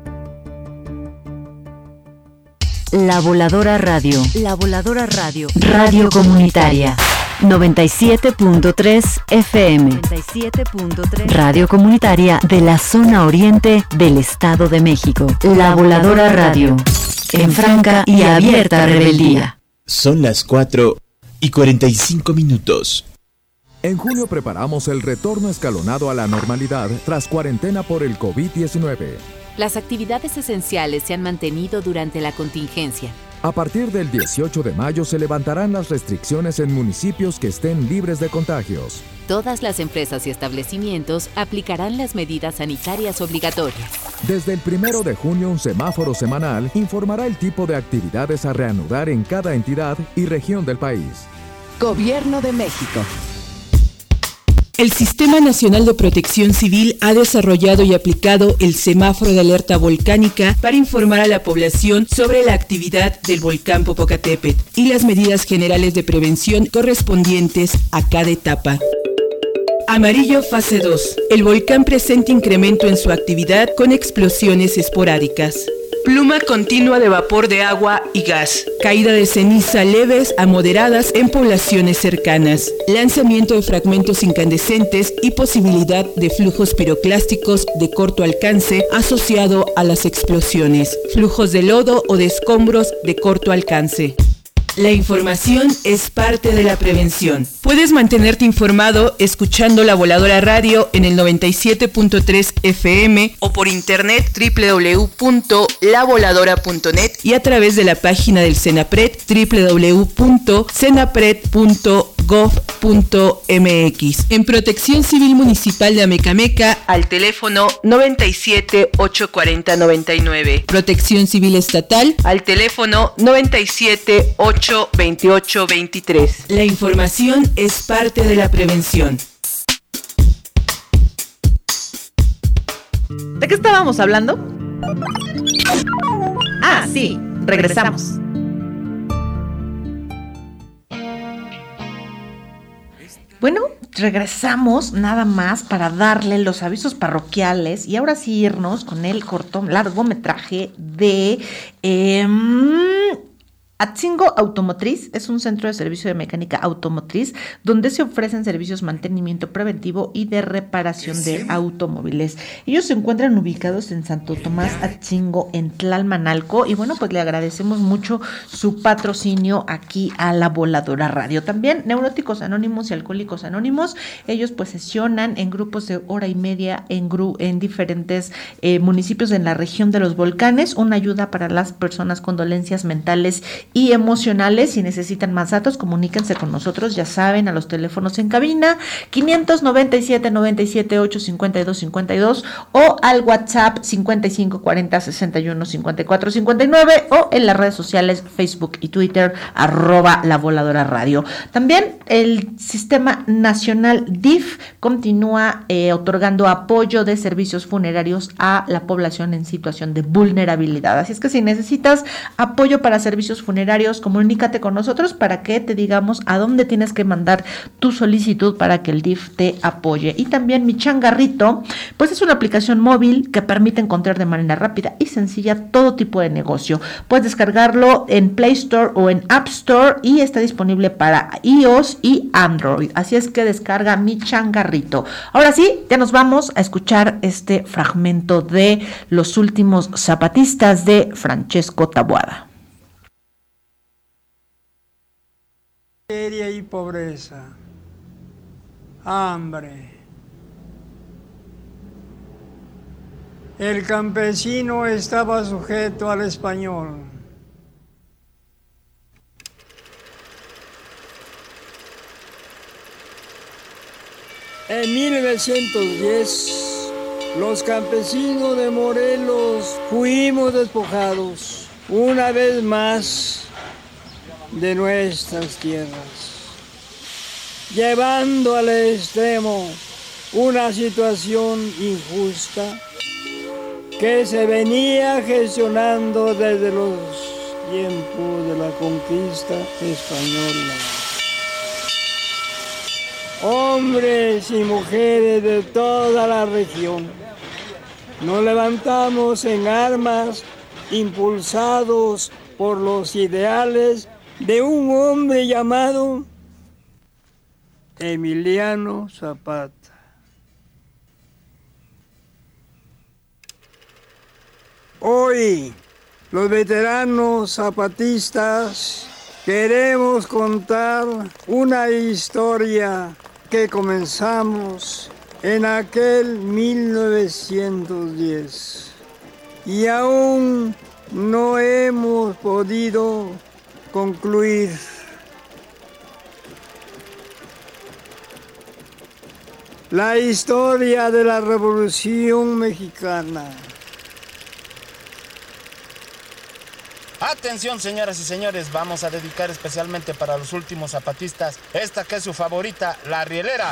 La Voladora Radio. La Voladora Radio. Radio Comunitaria. noventa y siete punto tres F M. noventa y siete punto tres. Radio Comunitaria de la zona oriente del Estado de México. La Voladora Radio. En franca y abierta rebeldía. Son las cuatro y cuarenta y cinco minutos. En junio preparamos el retorno escalonado a la normalidad tras cuarentena por el COVID diecinueve. Las actividades esenciales se han mantenido durante la contingencia. A partir del dieciocho de mayo se levantarán las restricciones en municipios que estén libres de contagios. Todas las empresas y establecimientos aplicarán las medidas sanitarias obligatorias. Desde el primero de junio, un semáforo semanal informará el tipo de actividades a reanudar en cada entidad y región del país. Gobierno de México. El Sistema Nacional de Protección Civil ha desarrollado y aplicado el semáforo de alerta volcánica para informar a la población sobre la actividad del volcán Popocatépetl y las medidas generales de prevención correspondientes a cada etapa. Amarillo fase dos. El volcán presenta incremento en su actividad con explosiones esporádicas. Pluma continua de vapor de agua y gas. Caída de ceniza leves a moderadas en poblaciones cercanas. Lanzamiento de fragmentos incandescentes y posibilidad de flujos piroclásticos de corto alcance asociado a las explosiones. Flujos de lodo o de escombros de corto alcance. La información es parte de la prevención. Puedes mantenerte informado escuchando La Voladora Radio en el noventa y siete punto tres F M o por internet doble u doble u doble u punto la voladora punto net y a través de la página del CENAPRED doble u doble u doble u punto cenapred punto gov punto m x. En Protección Civil Municipal de Amecameca, al teléfono noventa y siete, ochocientos cuarenta, noventa y nueve. Protección Civil Estatal, al teléfono noventa y siete, ochocientos veintiocho, veintitrés. La información es parte de la prevención. ¿De qué estábamos hablando? Ah, sí, regresamos. Bueno, regresamos nada más para darle los avisos parroquiales y ahora sí irnos con el corto largometraje de eh, Atzingo Automotriz. Es un centro de servicio de mecánica automotriz donde se ofrecen servicios de mantenimiento preventivo y de reparación de automóviles. Ellos se encuentran ubicados en Santo Tomás Atzingo, en Tlalmanalco, y bueno, pues le agradecemos mucho su patrocinio aquí a La Voladora Radio. También Neuróticos Anónimos y Alcohólicos Anónimos, ellos pues sesionan en grupos de hora y media en, gru- en diferentes eh, municipios en la región de los volcanes, una ayuda para las personas con dolencias mentales y emocionales. Si necesitan más datos, comuníquense con nosotros, ya saben, a los teléfonos en cabina quinientos noventa y siete, noventa y siete, ocho, cincuenta y dos, cincuenta y dos o al WhatsApp cincuenta y cinco, cuarenta, sesenta y uno, cincuenta y cuatro, cincuenta y nueve o en las redes sociales Facebook y Twitter arroba La Voladora Radio. También el Sistema Nacional D I F continúa eh, otorgando apoyo de servicios funerarios a la población en situación de vulnerabilidad. Así es que si necesitas apoyo para servicios funerarios, comunícate con nosotros para que te digamos a dónde tienes que mandar tu solicitud para que el D I F te apoye. Y también Mi Changarrito, pues es una aplicación móvil que permite encontrar de manera rápida y sencilla todo tipo de negocio. Puedes descargarlo en Play Store o en App Store y está disponible para iOS y Android. Así es que descarga Mi Changarrito. Ahora sí, ya nos vamos a escuchar este fragmento de Los Últimos Zapatistas de Francesco Taboada. Miseria y pobreza, hambre. El campesino estaba sujeto al español. En mil novecientos diez, los campesinos de Morelos fuimos despojados una vez más de nuestras tierras, llevando al extremo una situación injusta que se venía gestionando desde los tiempos de la conquista española. Hombres y mujeres de toda la región nos levantamos en armas, impulsados por los ideales de un hombre llamado Emiliano Zapata. Hoy, los veteranos zapatistas queremos contar una historia que comenzamos en aquel mil novecientos diez y aún no hemos podido concluir. La historia de la Revolución Mexicana. Atención, señoras y señores, vamos a dedicar especialmente para los últimos zapatistas esta que es su favorita, La Rielera.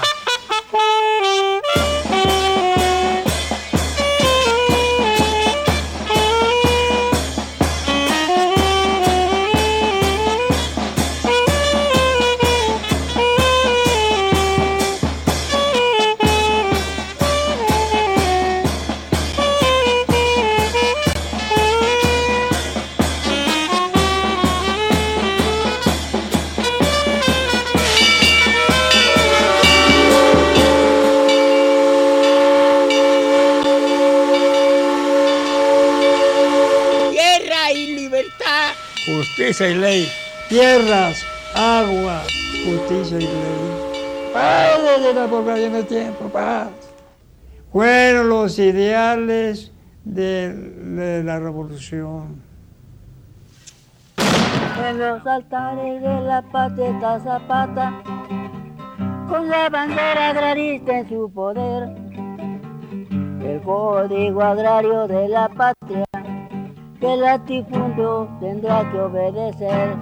Justicia y ley, tierras, agua, justicia y ley. Paz de la población del tiempo, paz. Fueron los ideales de, de la revolución. En los altares de la patria Zapata, con la bandera agrarista en su poder, el código agrario de la patria, que el latifundio tendrá que obedecer.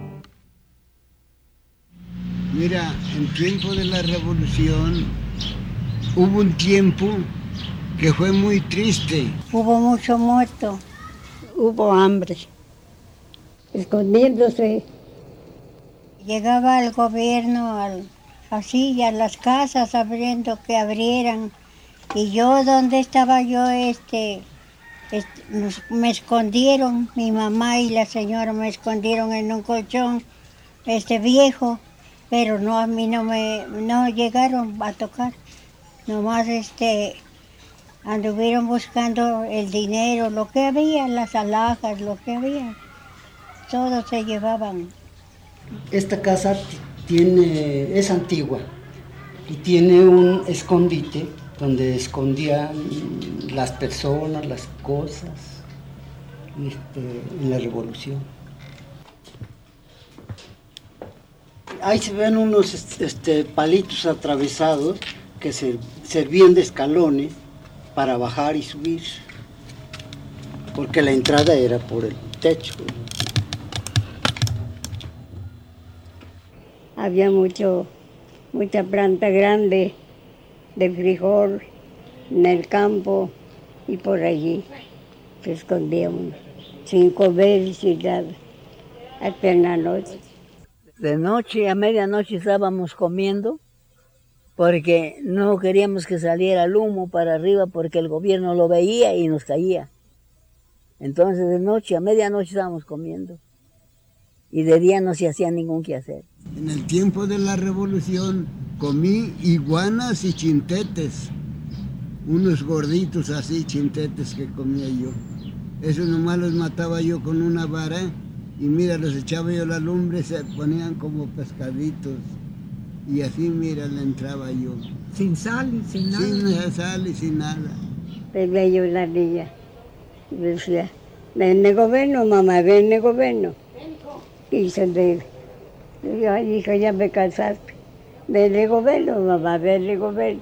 Mira, en tiempo de la revolución hubo un tiempo que fue muy triste. Hubo mucho muerto, hubo hambre, escondiéndose. Llegaba el gobierno al, así a las casas abriendo que abrieran, y yo donde estaba yo este, este nos, me escondieron, mi mamá y la señora me escondieron en un colchón este viejo, pero no, a mí no me no llegaron a tocar, nomás este anduvieron buscando el dinero, lo que había, las alhajas, lo que había, todo se llevaban. Esta casa tiene, es antigua y tiene un escondite donde escondían las personas, las cosas, este, en la revolución. Ahí se ven unos este, palitos atravesados que se, servían de escalones para bajar y subir, porque la entrada era por el techo. Había mucho, mucha planta grande de frijol en el campo y por allí se escondía uno, sin comer y sin nada, hasta en la noche. De noche, a medianoche estábamos comiendo porque no queríamos que saliera el humo para arriba porque el gobierno lo veía y nos caía. Entonces de noche, a medianoche estábamos comiendo y de día no se hacía ningún quehacer. En el tiempo de la revolución comí iguanas y chintetes, unos gorditos así, chintetes que comía yo. Eso nomás los mataba yo con una vara y mira, los echaba yo a la lumbre, se ponían como pescaditos y así mira, le entraba yo. Sin sal y sin nada. Sin sal y sin nada. Tenía yo una niña, decía, ven de gobierno, mamá, ven de gobierno. Y se me dijo, ay, hijo, ya me cansaste. Ven de gobierno, mamá, ven de gobierno.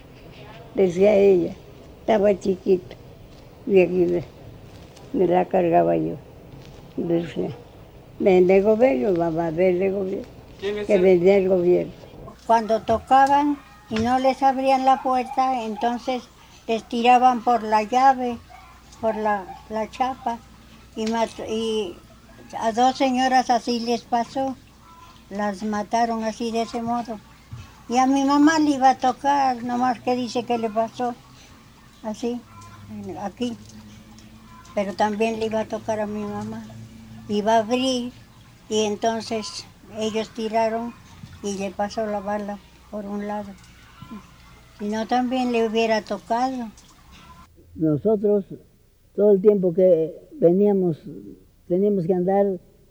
Decía ella, estaba chiquita, y aquí me, me la cargaba yo. Decía, ven de gobierno, mamá, ven de gobierno. Que venía el gobierno. Cuando tocaban y no les abrían la puerta, entonces les tiraban por la llave, por la, la chapa, y, mat- y a dos señoras así les pasó, las mataron así de ese modo. Y a mi mamá le iba a tocar, nomás que dice que le pasó, así, aquí. Pero también le iba a tocar a mi mamá. Iba a abrir y entonces ellos tiraron y le pasó la bala por un lado. Si no, también le hubiera tocado. Nosotros, todo el tiempo que veníamos, teníamos que andar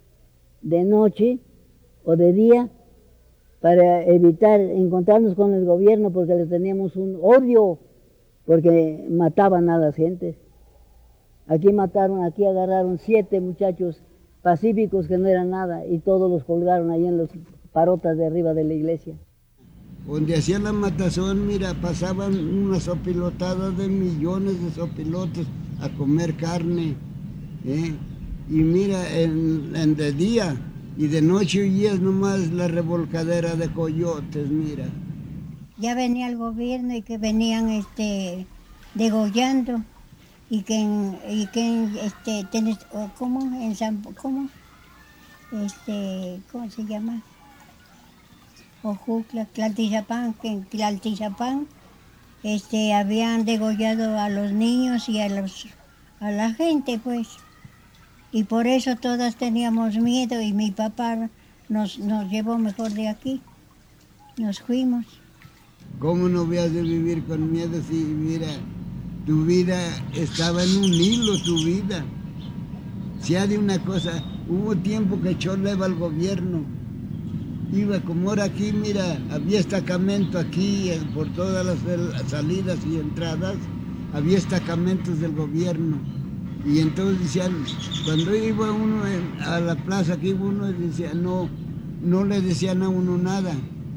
de noche o de día para evitar encontrarnos con el gobierno porque le teníamos un odio, porque mataban a las gentes. Aquí mataron, aquí agarraron siete muchachos pacíficos que no eran nada y todos los colgaron ahí en las parotas de arriba de la iglesia. Donde hacían la matazón, mira, pasaban unas sopilotadas de millones de sopilotes a comer carne, ¿eh? Y mira, en, en de día y de noche oías nomás la revolcadera de coyotes, mira. Ya venía el gobierno y que venían este, degollando y que en, y que en, este, tenés, ¿cómo? En San, ¿cómo? Este, ¿cómo se llama? Ojucla, Tlaltizapán, que en Tlaltizapán este, habían degollado a los niños y a, los, a la gente, pues. Y por eso todas teníamos miedo y mi papá nos, nos llevó mejor de aquí. Nos fuimos. ¿Cómo no habías de vivir con miedo si, mira, tu vida estaba en un hilo, tu vida? Si hay de una cosa, hubo tiempo que echó leva al gobierno. Iba como ahora aquí, mira, había estacamento aquí por todas las salidas y entradas, había estacamentos del gobierno. Y entonces decían, cuando iba uno a la plaza, que iba uno decía, no, no le decían a uno nada.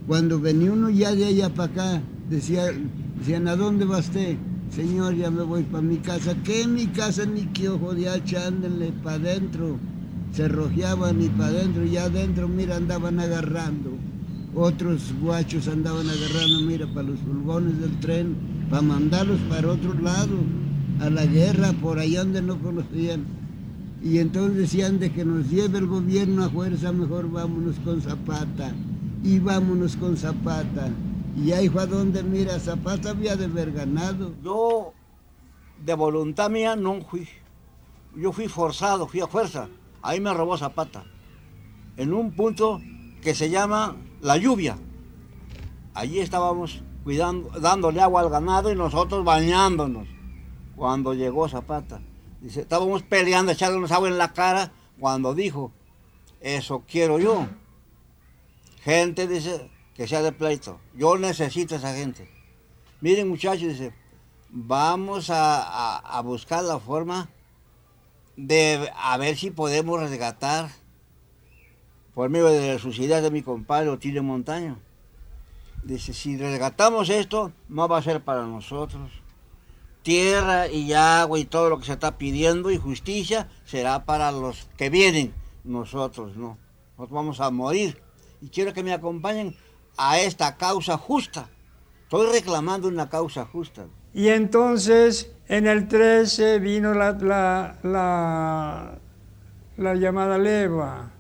Cuando venía uno ya de allá para acá, decía, decían, ¿a dónde va usted? Señor, ya me voy para mi casa. ¿Qué mi casa ni qué ojo de hacha? Ándenle para adentro. Se rojeaban y para adentro, y adentro, mira, andaban agarrando. Otros guachos andaban agarrando, mira, para los furgones del tren, para mandarlos para otro lado, a la guerra, por allá donde no conocían. Y entonces decían de que nos lleve el gobierno a fuerza, mejor vámonos con Zapata. Y vámonos con Zapata. Y ahí fue a donde, mira, Zapata había de haber ganado. Yo, de voluntad mía, no fui. Yo fui forzado, fui a fuerza. Ahí me robó Zapata. En un punto que se llama La Lluvia. Allí estábamos cuidando, dándole agua al ganado y nosotros bañándonos. Cuando llegó Zapata. Dice, estábamos peleando, echándonos agua en la cara, cuando dijo, eso quiero yo. Gente, dice, que sea de pleito. Yo necesito a esa gente. Miren, muchachos, dice, vamos a, a, a buscar la forma de a ver si podemos resgatar por medio de sus ideas de mi compadre Otilio Montaño. Dice, si resgatamos esto, no va a ser para nosotros. Tierra y agua y todo lo que se está pidiendo y justicia será para los que vienen. Nosotros no. Nosotros vamos a morir. Y quiero que me acompañen a esta causa justa. Estoy reclamando una causa justa. Y entonces, en el trece vino la, la, la, la llamada leva.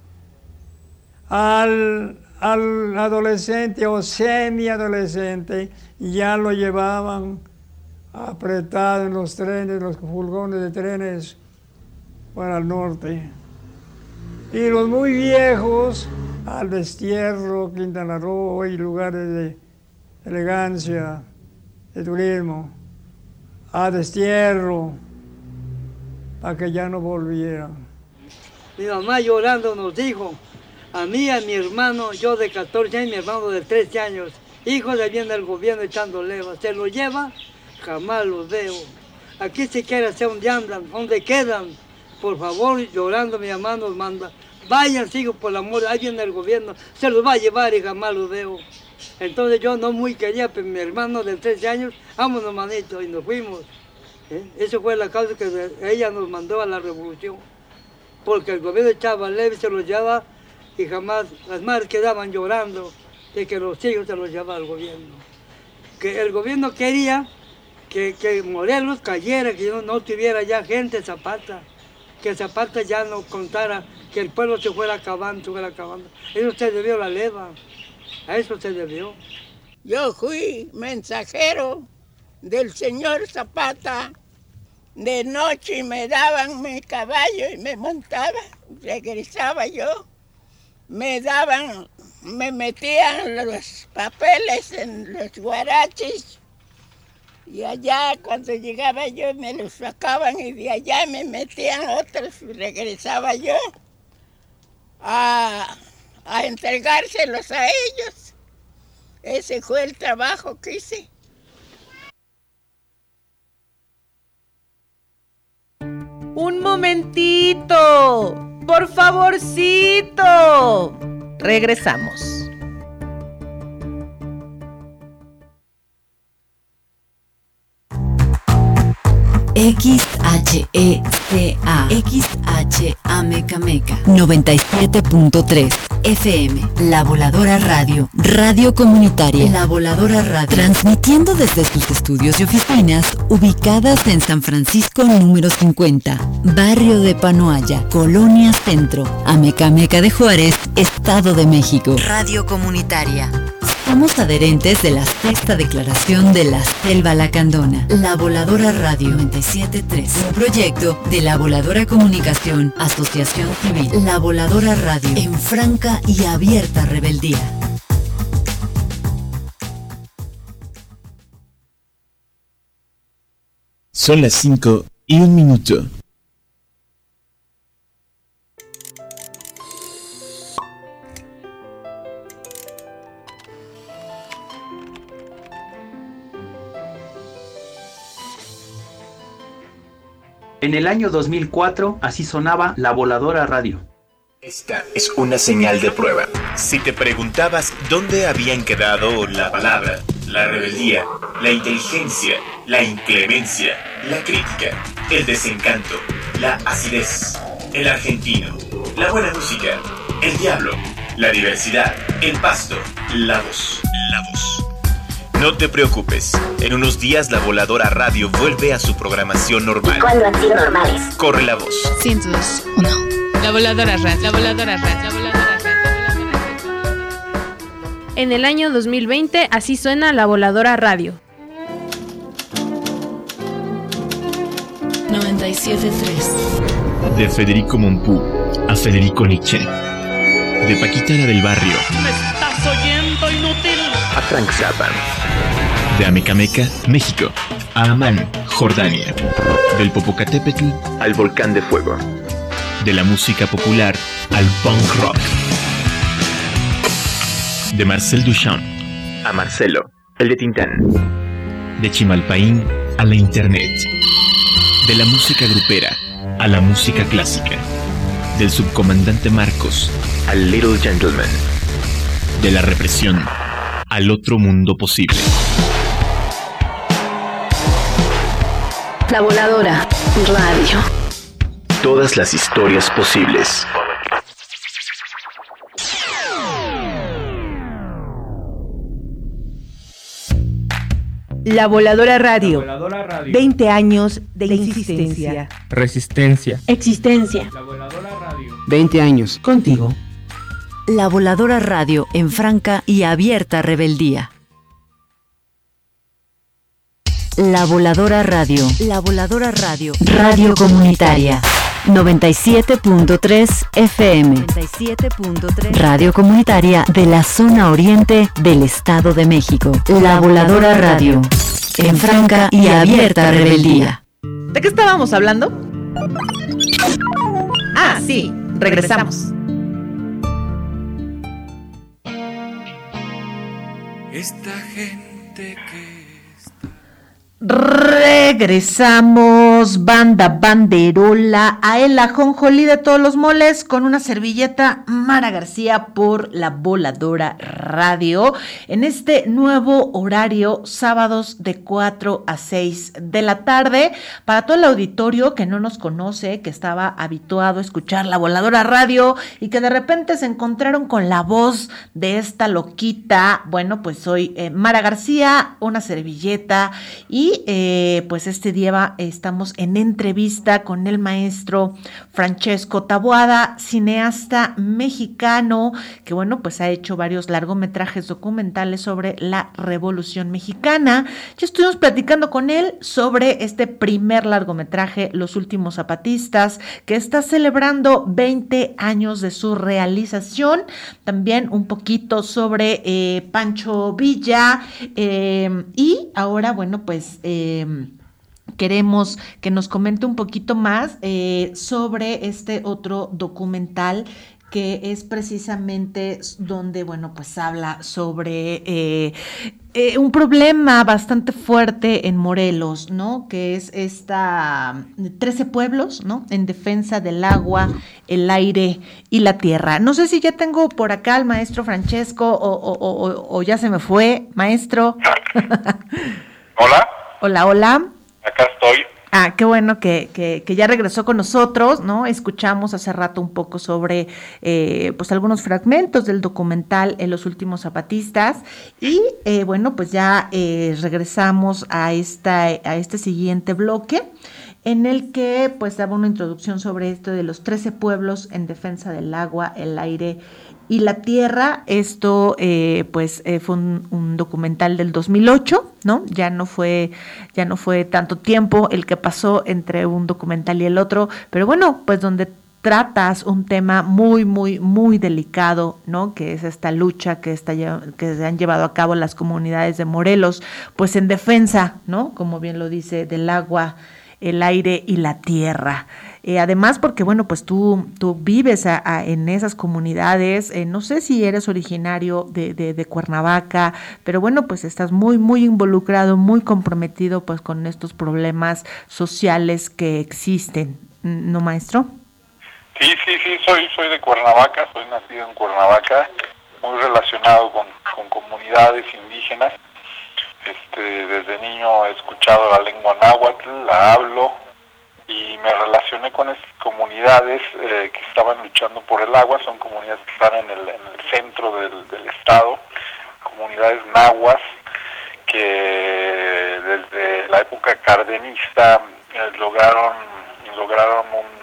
Al, al adolescente o semi-adolescente ya lo llevaban apretado en los trenes, los furgones de trenes para el norte. Y los muy viejos al destierro, Quintana Roo y lugares de elegancia, de turismo, a destierro, para que ya no volvieran. Mi mamá llorando nos dijo, a mí y a mi hermano, yo de catorce años, mi hermano de trece años, hijos de bien del gobierno echando leva, se lo lleva, jamás los veo. Aquí si quiere saber dónde andan, dónde quedan, por favor, llorando mi mamá nos manda, vayan, sigo por el amor, ahí viene el gobierno, se los va a llevar y jamás los veo. Entonces yo no muy quería, pero mi hermano de trece años, vámonos manito, y nos fuimos. ¿Eh? Eso fue la causa que ella nos mandó a la revolución, porque el gobierno echaba leve, se los llevaba y jamás, las madres quedaban llorando de que los hijos se los llevaba el gobierno. Que el gobierno quería que, que Morelos cayera, que no, no tuviera ya gente Zapata, que Zapata ya no contara, que el pueblo se fuera acabando, se fuera acabando. Eso se debió a la leva, a eso se debió. Yo fui mensajero del señor Zapata. De noche me daban mi caballo y me montaba, regresaba yo. Me daban, me metían los papeles en los guaraches y allá cuando llegaba yo me los sacaban y de allá me metían otros y regresaba yo a, a entregárselos a ellos. Ese fue el trabajo que hice. Un momentito. ¡Por favorcito! Regresamos. X H E C A X H A Mecameca noventa y siete punto tres F M, La Voladora Radio, radio comunitaria, La Voladora Radio, transmitiendo desde sus estudios y oficinas ubicadas en San Francisco número cincuenta, barrio de Panoaya, Colonia Centro, Amecameca de Juárez, Estado de México. Radio comunitaria. Somos adherentes de la sexta declaración de la Selva Lacandona. La Voladora Radio noventa y siete punto tres. Un proyecto de La Voladora Comunicación, Asociación Civil. La Voladora Radio, en franca y abierta rebeldía. Son las cinco y un minuto. En el año dos mil cuatro, así sonaba La Voladora Radio. Esta es una señal de prueba. Si te preguntabas dónde habían quedado la palabra, la rebeldía, la inteligencia, la inclemencia, la crítica, el desencanto, la acidez, el argentino, la buena música, el diablo, la diversidad, el pasto, la voz, la voz. No te preocupes, en unos días la Voladora Radio vuelve a su programación normal. ¿Cuándo han sido normales? Corre la voz. ciento dos punto uno. La Voladora Radio, la Voladora Radio, la Voladora Radio. En el año dos mil veinte, así suena la Voladora Radio. noventa y siete punto tres. De Federico Mompou a Federico Nietzsche. De Paquita la del Barrio. ¿Me estás oyendo, inútil? A Frank Zappa. De Amecameca, México, a Amán, Jordania. Del Popocatépetl al Volcán de Fuego. De la música popular al punk rock. De Marcel Duchamp a Marcelo, el de Tintán. De Chimalpaín a la internet. De la música grupera a la música clásica. Del subcomandante Marcos al Little Gentleman. De la represión al otro mundo posible. La Voladora Radio. Todas las historias posibles. La Voladora Radio. La Voladora Radio. veinte años de existencia. Resistencia. Existencia. La Voladora Radio. veinte años. Contigo. La Voladora Radio en franca y abierta rebeldía. La Voladora Radio. La Voladora Radio. Radio comunitaria. noventa y siete punto tres F M. noventa y siete punto tres. Radio comunitaria de la zona oriente del Estado de México. La Voladora Radio. En franca y abierta rebeldía. ¿De qué estábamos hablando? Ah, sí, regresamos. Esta gente que... Regresamos, banda banderola, a el ajonjolí de todos los moles con una servilleta, Mara García por La Voladora Radio, en este nuevo horario, sábados de cuatro a seis de la tarde, para todo el auditorio que no nos conoce, que estaba habituado a escuchar La Voladora Radio y que de repente se encontraron con la voz de esta loquita. Bueno, pues soy eh, Mara García, una servilleta, y Y eh, pues este día estamos en entrevista con el maestro Francesco Taboada, cineasta mexicano, que bueno, pues ha hecho varios largometrajes documentales sobre la Revolución Mexicana. Ya estuvimos platicando con él sobre este primer largometraje, Los Últimos Zapatistas, que está celebrando veinte años de su realización. También un poquito sobre eh, Pancho Villa, eh, y ahora, bueno, pues Eh, queremos que nos comente un poquito más eh, sobre este otro documental que es precisamente donde, bueno, pues habla sobre eh, eh, un problema bastante fuerte en Morelos, ¿no? Que es esta trece pueblos, ¿no? En defensa del agua, el aire y la tierra. No sé si ya tengo por acá al maestro Francesco o, o, o, o ya se me fue, maestro. Hola. Hola, hola. Acá estoy. Ah, qué bueno que, que, que ya regresó con nosotros, ¿no? Escuchamos hace rato un poco sobre, eh, pues, algunos fragmentos del documental en Los Últimos Zapatistas y, eh, bueno, pues ya eh, regresamos a, esta, a este siguiente bloque en el que, pues, daba una introducción sobre esto de los trece pueblos en defensa del agua, el aire y la tierra. Esto eh, pues eh, fue un, un documental del dos mil ocho, ¿no? Ya no fue ya no fue tanto tiempo el que pasó entre un documental y el otro, pero bueno, pues donde tratas un tema muy muy muy delicado, ¿no? Que es esta lucha que está que se han llevado a cabo las comunidades de Morelos, pues en defensa, ¿no? Como bien lo dice, del agua, el aire y la tierra. Eh, además, porque bueno, pues tú, tú vives a, a, en esas comunidades, eh, no sé si eres originario de, de, de Cuernavaca, pero bueno, pues estás muy, muy involucrado, muy comprometido pues con estos problemas sociales que existen, ¿no, maestro? Sí, sí, sí, soy soy de Cuernavaca, soy nacido en Cuernavaca, muy relacionado con, con comunidades indígenas. Este, desde niño he escuchado la lengua náhuatl, la hablo y me relacioné con estas comunidades eh, que estaban luchando por el agua. Son comunidades que están en el, en el centro del, del estado, comunidades nahuas que desde la época cardenista eh, lograron lograron un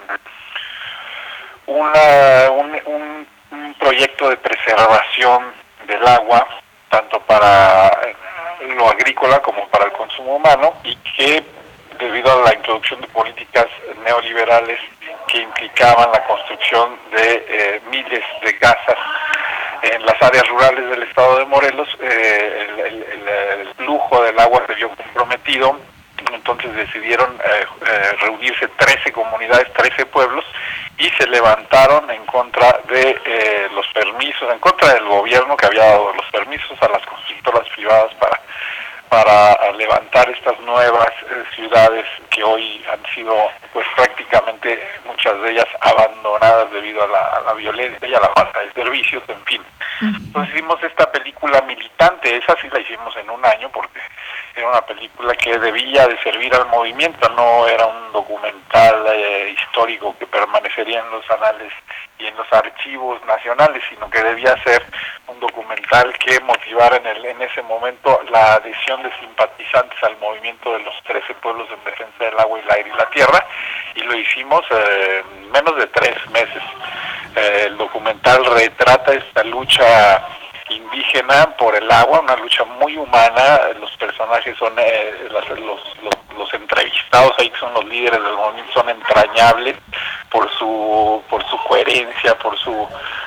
Una, un, un, un proyecto de preservación del agua, tanto para lo agrícola como para el consumo humano, y que debido a la introducción de políticas neoliberales que implicaban la construcción de eh, miles de casas en las áreas rurales del estado de Morelos, eh, el, el, el, el flujo del agua se vio comprometido. Entonces decidieron eh, eh, reunirse trece comunidades, trece pueblos, y se levantaron en contra de eh, los permisos, en contra del gobierno que había dado los permisos a las constructoras privadas para para levantar estas nuevas eh, ciudades que hoy han sido pues prácticamente muchas de ellas abandonadas debido a la, a la violencia y a la falta de servicios, en fin. Entonces hicimos esta película militante, esa sí la hicimos en un año porque era una película que debía de servir al movimiento, no era un documental eh, histórico que permanecería en los anales y en los archivos nacionales, sino que debía ser un documental que motivara en, el, en ese momento la adhesión de simpatizantes al movimiento de los trece pueblos en defensa del agua, el aire y la tierra, y lo hicimos eh, en menos de tres meses. Eh, el documental retrata esta lucha indígena por el agua, una lucha muy humana. Los personajes son eh, los, los, los, los entrevistados ahí, que son los líderes del movimiento, son entrañables por su por su coherencia, por su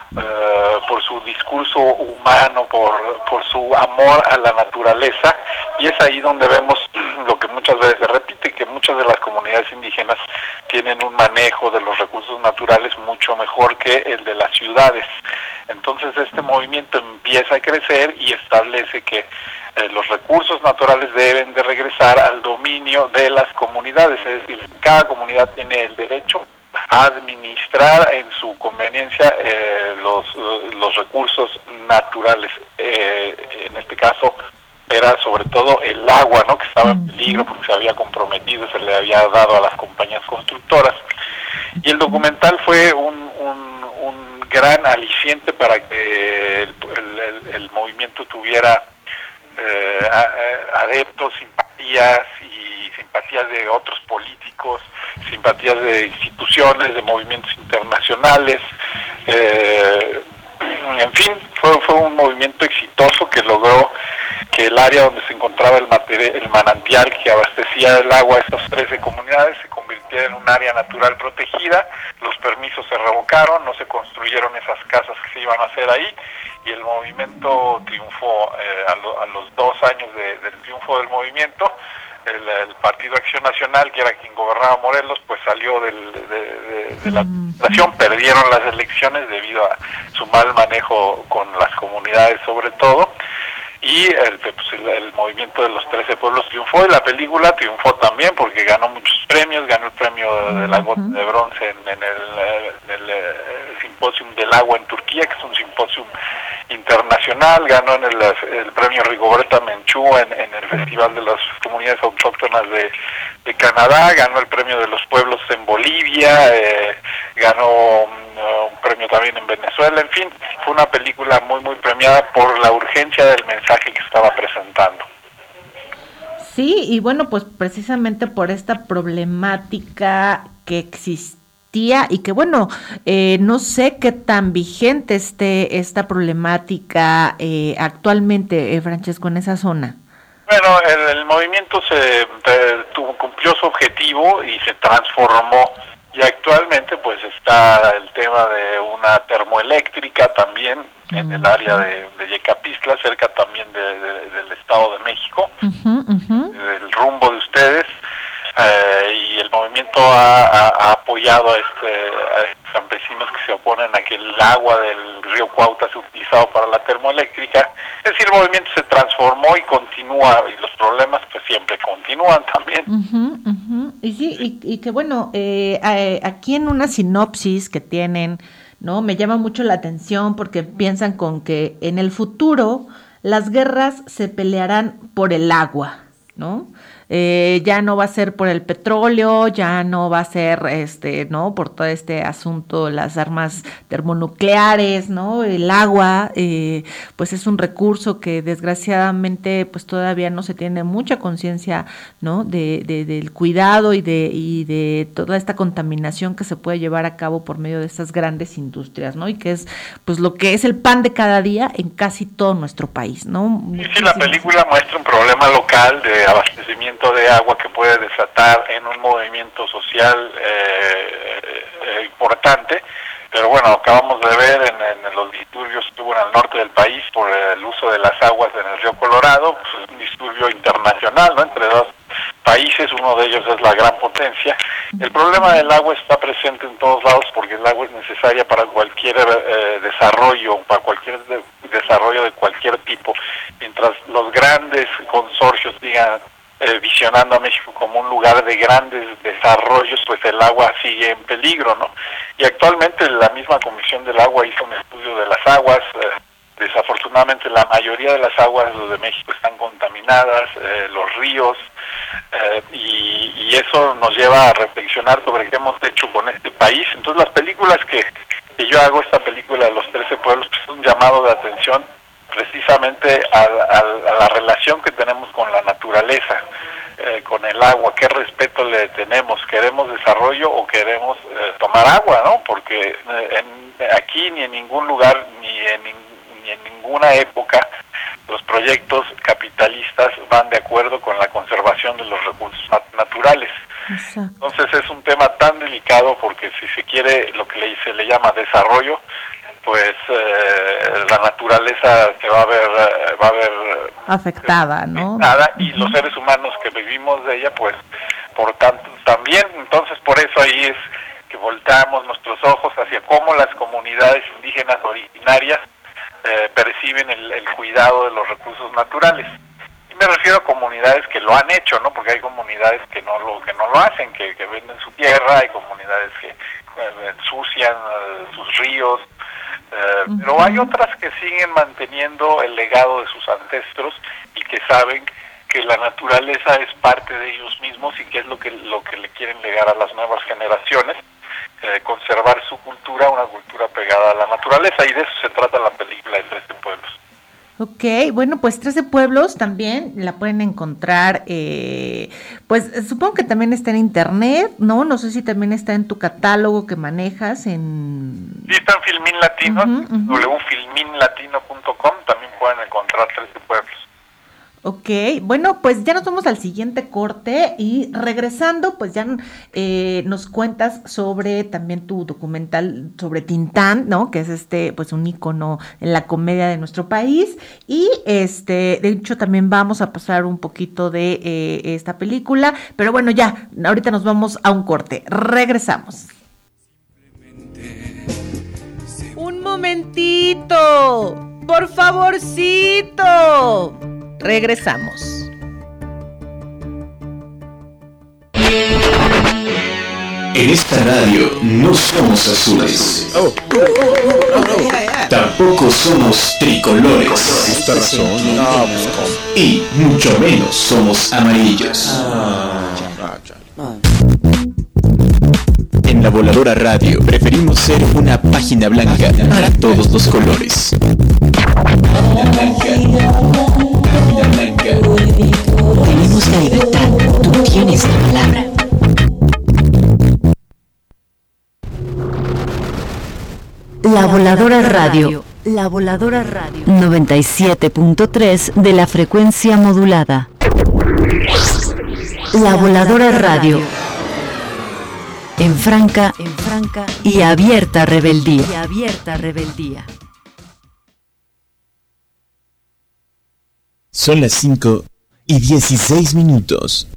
uh, por su discurso humano, por por su amor a la naturaleza, y es ahí donde vemos lo que muchas veces se repite, que muchas de las comunidades indígenas tienen un manejo de los recursos naturales mucho mejor que el de las ciudades. Entonces este movimiento empieza a crecer y establece que eh, los recursos naturales deben de regresar al dominio de las comunidades, es decir, cada comunidad tiene el derecho a administrar en su conveniencia eh, los, los recursos naturales. Eh, en este caso era sobre todo el agua, ¿no?, que estaba en peligro porque se había comprometido, se le había dado a las compañías constructoras. Y el documental fue un, un, un gran aliciente para que el, el, el, el movimiento tuviera eh, adeptos, simpatías y simpatías de otros políticos, simpatías de instituciones, de movimientos internacionales. Eh, en fin, fue, fue un movimiento exitoso que logró que el área donde se encontraba el, material, el manantial que abastecía el agua a estas trece comunidades se convirtiera en un área natural protegida. Los permisos se revocaron, no se construyeron esas casas que se iban a hacer ahí, y el movimiento triunfó. Eh, a, lo, a los dos años de, del triunfo del movimiento, el, el Partido Acción Nacional, que era quien gobernaba Morelos, pues salió del, de, de, de la administración, perdieron las elecciones debido a su mal manejo con las comunidades sobre todo, y el, pues, el, el movimiento de los trece pueblos triunfó, y la película triunfó también porque ganó muchos premios. Ganó el premio de la gota de bronce en, en, el, en el, el Simposium del Agua en Turquía, que es un simposium internacional. Ganó en el, el premio Rigoberta Menchú en, en el Festival de las Comunidades Autóctonas de, de Canadá. Ganó el premio de los pueblos en Bolivia, eh, ganó un premio también en Venezuela. En fin, fue una película muy muy premiada por la urgencia del mensaje que estaba presentando. Sí, y bueno, pues precisamente por esta problemática que existía y que bueno, eh, no sé qué tan vigente esté esta problemática eh, actualmente, eh, Francesco, en esa zona. Bueno, el, el movimiento se eh, tuvo, cumplió su objetivo y se transformó. Y actualmente pues está el tema de una termoeléctrica también en el área de, de Yecapistla, cerca también de, de, del Estado de México, uh-huh, uh-huh. del rumbo de ustedes, eh, y el movimiento ha, ha, ha apoyado a, este, a estos campesinos que se oponen a que el agua del río Cuautla sea utilizado para la termoeléctrica. Es decir, el movimiento se transformó y continúa, y los problemas pues siempre continúan también. Uh-huh, uh-huh. y sí, y, y que bueno, eh, eh, aquí en una sinopsis que tienen, ¿no? Me llama mucho la atención porque piensan con que en el futuro las guerras se pelearán por el agua, ¿no? Eh, ya no va a ser por el petróleo, ya no va a ser, este, ¿no? Por todo este asunto, las armas termonucleares, ¿no? El agua, eh, pues es un recurso que desgraciadamente, pues todavía no se tiene mucha conciencia, ¿no? De, de, del cuidado y de, y de toda esta contaminación que se puede llevar a cabo por medio de estas grandes industrias, ¿no? Y que es, pues lo que es el pan de cada día en casi todo nuestro país, ¿no? Sí, sí, la película muestra un problema local de abastecimiento de agua que puede desatar en un movimiento social eh, eh, importante, pero bueno, acabamos de ver en, en los disturbios que hubo en el norte del país por el uso de las aguas en el río Colorado, pues es un disturbio internacional, ¿no? Entre dos países, uno de ellos es la gran potencia. El problema del agua está presente en todos lados porque el agua es necesaria para cualquier eh, desarrollo, para cualquier de, desarrollo de cualquier tipo, mientras los grandes consorcios digan Eh, visionando a México como un lugar de grandes desarrollos, pues el agua sigue en peligro, ¿no? Y actualmente la misma Comisión del Agua hizo un estudio de las aguas. Eh, desafortunadamente la mayoría de las aguas de México están contaminadas, eh, los ríos, eh, y, y eso nos lleva a reflexionar sobre qué hemos hecho con este país. Entonces las películas que, que yo hago, esta película de los trece pueblos, pues es un llamado de atención precisamente a, a, a la relación que tenemos con la naturaleza, eh, con el agua, qué respeto le tenemos, queremos desarrollo o queremos eh, tomar agua, ¿no? Porque eh, en, aquí ni en ningún lugar, ni en, ni en ninguna época, los proyectos capitalistas van de acuerdo con la conservación de los recursos nat- naturales. Exacto. Entonces es un tema tan delicado porque si se quiere lo que le, se le llama desarrollo, pues eh, la naturaleza se va a ver eh, va a ver afectada, ¿no? Afectada, y uh-huh. los seres humanos que vivimos de ella, pues por tanto también. Entonces por eso ahí es que volteamos nuestros ojos hacia cómo las comunidades indígenas originarias eh, perciben el, el cuidado de los recursos naturales. Y me refiero a comunidades que lo han hecho, ¿no? Porque hay comunidades que no lo que no lo hacen, que, que venden su tierra, hay comunidades que eh, ensucian eh, sus ríos. Uh, uh-huh. Pero hay otras que siguen manteniendo el legado de sus ancestros y que saben que la naturaleza es parte de ellos mismos y que es lo que lo que le quieren legar a las nuevas generaciones, eh, conservar su cultura, una cultura pegada a la naturaleza, y de eso se trata la película de trece pueblos. Ok, bueno, pues trece pueblos también la pueden encontrar, eh, pues supongo que también está en internet, ¿no? No sé si también está en tu catálogo que manejas en... Sí, está en Filmin Latino, uh-huh, uh-huh. doble u filmin latino punto com, también pueden encontrar trece pueblos. Ok, bueno, pues ya nos vamos al siguiente corte y regresando, pues ya eh, nos cuentas sobre también tu documental sobre Tintán, ¿no? Que es este, pues un ícono en la comedia de nuestro país, y este, de hecho también vamos a pasar un poquito de eh, esta película, pero bueno, ya, ahorita nos vamos a un corte, regresamos. Un momentito, por favorcito. Regresamos. En esta radio no somos azules. Oh. Tampoco somos tricolores. Y mucho menos somos amarillos. En La Voladora Radio preferimos ser una página blanca para todos los colores. Página blanca. Página blanca. Tenemos la libertad, tú tienes la palabra. La Voladora Radio. La Voladora Radio. noventa y siete punto tres de la frecuencia modulada. La Voladora Radio. En franca, en franca y abierta rebeldía. Y abierta rebeldía. Son las cinco y dieciséis minutos.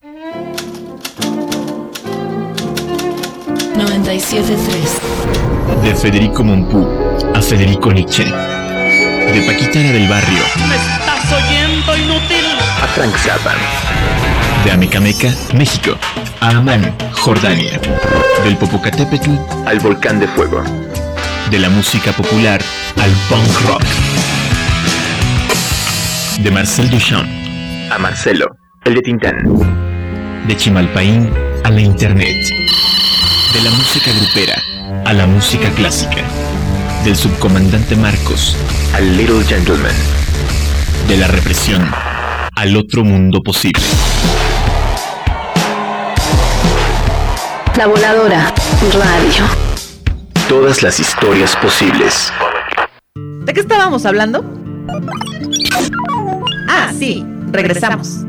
noventa y siete punto tres. De Federico Mompú a Federico Nietzsche. De Paquitana del Barrio. ¿Me estás oyendo, inútil? A Frank Zappa. De Amecameca, México. a Amán, Jordania. Del Popocatépetl al Volcán de Fuego. De la música popular al punk rock. De Marcel Duchamp a Marcelo, el de Tintán. De Chimalpaín a la internet. De la música grupera a la música clásica. Del subcomandante Marcos al Little Gentleman. De la represión al otro mundo posible. La Voladora Radio. Todas las historias posibles. ¿De qué estábamos hablando? Ah, sí, regresamos.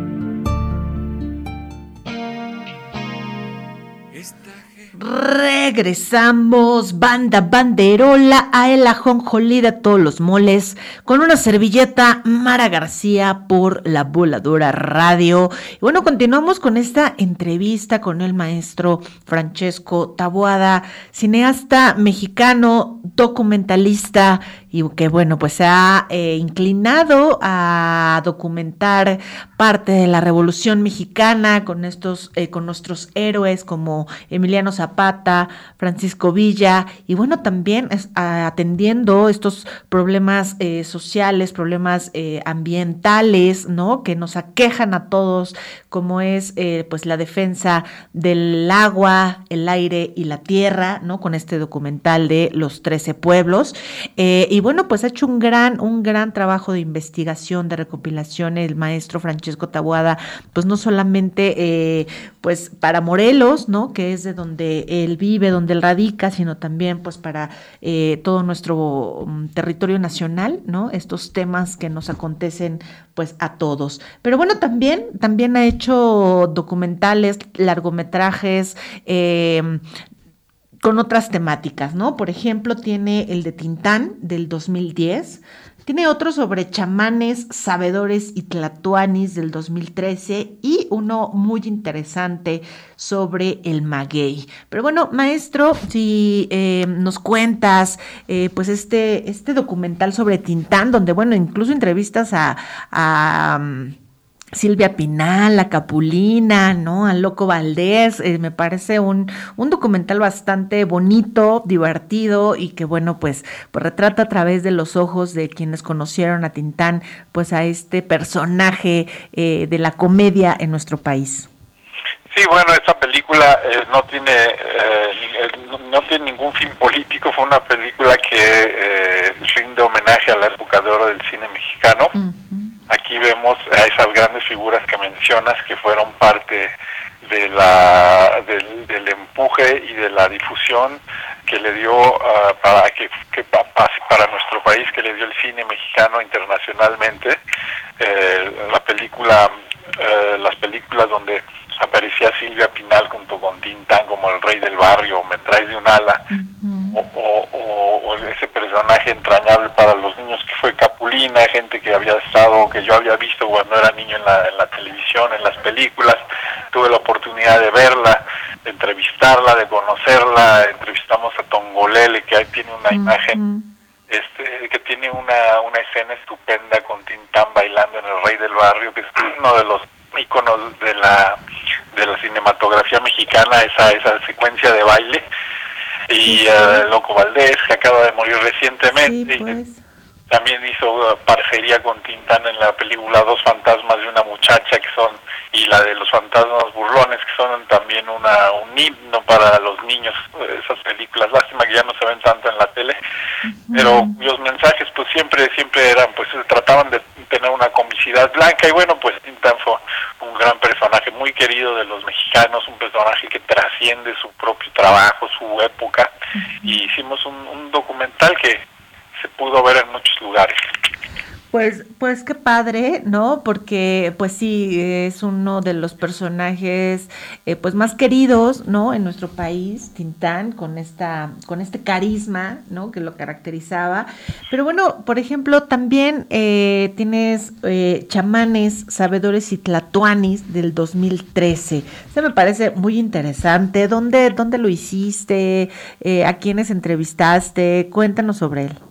Regresamos, banda banderola, a el ajonjolí de todos los moles, con una servilleta, Mara García por La Voladora Radio. Y bueno, continuamos con esta entrevista con el maestro Francesco Taboada, cineasta mexicano, documentalista, y que bueno, pues se ha eh, inclinado a documentar parte de la Revolución Mexicana con estos, eh, con nuestros héroes como Emiliano Zapata, Francisco Villa, y bueno, también es, a, atendiendo estos problemas eh, sociales, problemas eh, ambientales, ¿no? Que nos aquejan a todos, como es eh, pues la defensa del agua, el aire y la tierra, ¿no? Con este documental de Los trece Pueblos, eh, y bueno, pues ha hecho un gran, un gran trabajo de investigación, de recopilación, el maestro Francesco Taboada, pues no solamente eh, pues para Morelos, ¿no? Que es de donde él vive, donde él radica, sino también pues para eh, todo nuestro um, territorio nacional, ¿no? Estos temas que nos acontecen pues a todos. Pero bueno, también, también ha hecho documentales, largometrajes, eh, con otras temáticas, ¿no? Por ejemplo, tiene el de Tintán del dos mil diez, tiene otro sobre chamanes, sabedores y tlatoanis del dos mil trece y uno muy interesante sobre el maguey. Pero bueno, maestro, si eh, nos cuentas eh, pues este, este documental sobre Tintán, donde bueno, incluso entrevistas a... a um, Silvia Pinal, a Capulina, ¿no? A Loco Valdés, eh, me parece un, un documental bastante bonito, divertido y que bueno, pues, pues retrata a través de los ojos de quienes conocieron a Tintán, pues a este personaje eh, de la comedia en nuestro país. Sí, bueno, esta película eh, no tiene eh, no, no tiene ningún fin político, fue una película que eh, rinde homenaje a la época de oro del cine mexicano. Uh-huh. Aquí vemos a esas grandes figuras que mencionas que fueron parte de la del, del empuje y de la difusión que le dio uh, para que, que para nuestro país, que le dio el cine mexicano internacionalmente. Eh, la película, eh, las películas donde aparecía Silvia Pinal junto con Tintán como el rey del barrio, Me traes de un ala, uh-huh. o, o, o, o ese personaje entrañable para los niños que fue Capulina, gente que había estado, que yo había visto cuando era niño en la, en la televisión, en las películas. Tuve la oportunidad de verla, de entrevistarla, de conocerla. Entrevistamos a Tongolele, que ahí tiene una uh-huh. imagen, este, que tiene una, una escena estupenda con Tintán bailando en El Rey del Barrio, que es uno de los íconos de la de la cinematografía mexicana, esa esa secuencia de baile. Y sí, uh, Loco Valdés, que acaba de morir recientemente, sí, pues. También hizo uh, parcería con Tintán en la película Dos fantasmas de una muchacha, que son, y la de Los fantasmas burlones, que son también una un himno para los niños, esas películas. Lástima que ya no se ven tanto en la tele, uh-huh. pero los mensajes pues siempre siempre eran, pues trataban de tener una comicidad blanca, y bueno, pues Tintán fue un gran personaje, muy querido de los mexicanos, un personaje que trasciende su propio trabajo, su época, uh-huh. y hicimos un, un documental que se pudo ver en muchos lugares. Pues, pues qué padre, ¿no? Porque, pues sí, es uno de los personajes, eh, pues más queridos, ¿no? En nuestro país, Tintán, con esta, con este carisma, ¿no? Que lo caracterizaba. Pero bueno, por ejemplo, también eh, tienes eh, Chamanes, Sabedores y Tlatoanis del dos mil trece. Eso me parece muy interesante. ¿Dónde, dónde lo hiciste? Eh, ¿A quiénes entrevistaste? Cuéntanos sobre él.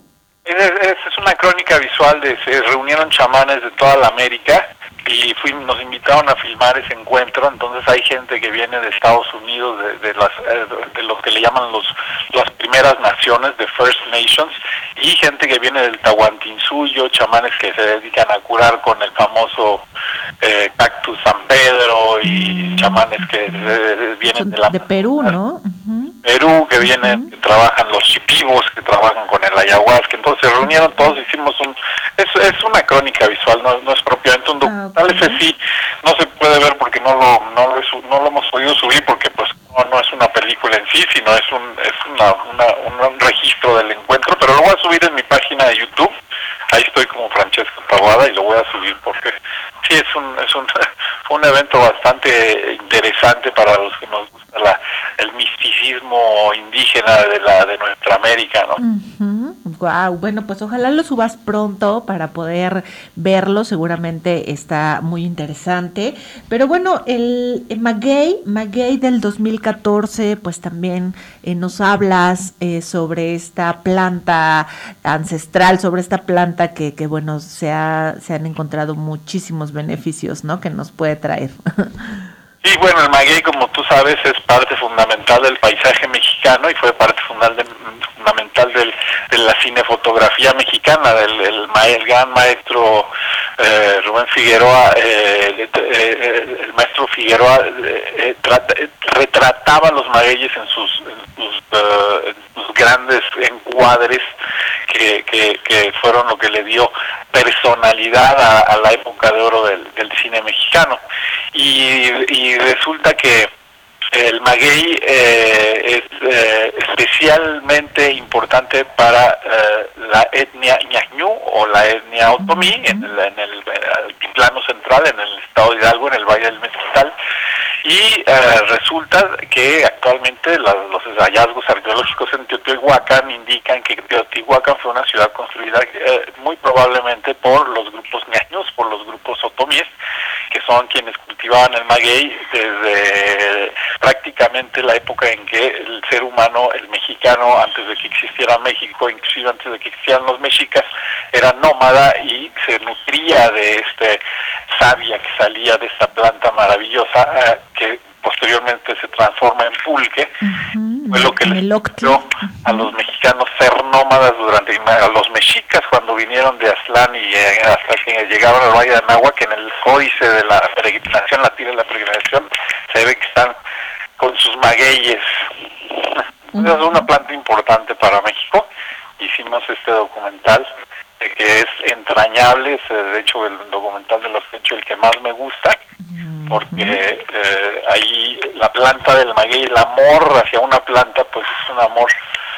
Es, es, es una crónica visual de se reunieron chamanes de toda la América y fuimos, nos invitaron a filmar ese encuentro. Entonces hay gente que viene de Estados Unidos, de, de las eh, de los que le llaman los las primeras naciones, de First Nations, y gente que viene del Tahuantinsuyo, chamanes que se dedican a curar con el famoso eh, cactus San Pedro, y chamanes que eh, vienen de la de Perú, ¿no? Uh-huh. Perú, que vienen, uh-huh. que trabajan los chipivos, que trabajan con el ayahuasca. Entonces se reunieron todos, hicimos un es, es una crónica visual, no, no es propiamente un documental. Uh-huh. Ese sí no se puede ver porque no lo no lo, no lo hemos podido subir, porque pues no, no es una película en sí, sino es un es una, una, un registro del encuentro, pero lo voy a subir en mi página de YouTube. Ahí estoy como Francesco Taboada y lo voy a subir porque sí es un es un, un evento bastante interesante para los que nos gusta la, el misticismo indígena de la de nuestra América, ¿no? Uh-huh. Wow, bueno, pues ojalá lo subas pronto para poder verlo, seguramente está muy interesante. Pero bueno, el, el Maguey, Maguey del dos mil catorce, pues también eh, nos hablas eh, sobre esta planta ancestral, sobre esta planta que, que bueno, se, ha, se han encontrado muchísimos beneficios, ¿no?, que nos puede traer. Sí, bueno, el maguey, como tú sabes, es parte fundamental del paisaje mexicano y fue parte fundamental, de, fundamental del, de la cinefotografía mexicana, del el, el gran maestro eh, Rubén Figueroa, eh, eh, el maestro Figueroa eh, trata, eh, retrataba los magueyes en sus, en sus, uh, en sus grandes encuadres que, que, que fueron lo que le dio personalidad a, a la época de oro del, del cine mexicano. Y, y resulta que el maguey eh, es eh, especialmente importante para eh, la etnia ñañú o la etnia otomí en el, en el, el plano central, en el estado de Hidalgo, en el Valle del Mezquital. Y eh, resulta que actualmente la, los hallazgos arqueológicos en Teotihuacán indican que Teotihuacán fue una ciudad construida eh, muy probablemente por los grupos ñañús, por los grupos otomíes, que son quienes cultivaban el maguey desde prácticamente la época en que el ser humano, el mexicano, antes de que existiera México, inclusive antes de que existieran los mexicas, era nómada y se nutría de este savia que salía de esta planta maravillosa eh, que posteriormente se transforma en pulque. Uh-huh. Fue lo que les dio a los mexicanos ser nómadas durante, a los mexicas cuando vinieron de Aztlán y eh, hasta que llegaron al Valle de Anáhuac, en el códice de la peregrinación, la tira de la peregrinación, se ve que están con sus magueyes. Uh-huh. Es una planta importante para México. Hicimos este documental eh, que es entrañable, es de hecho el documental de los que he hecho el que más me gusta, porque eh, ahí la planta del maguey, el amor hacia una planta, pues es un amor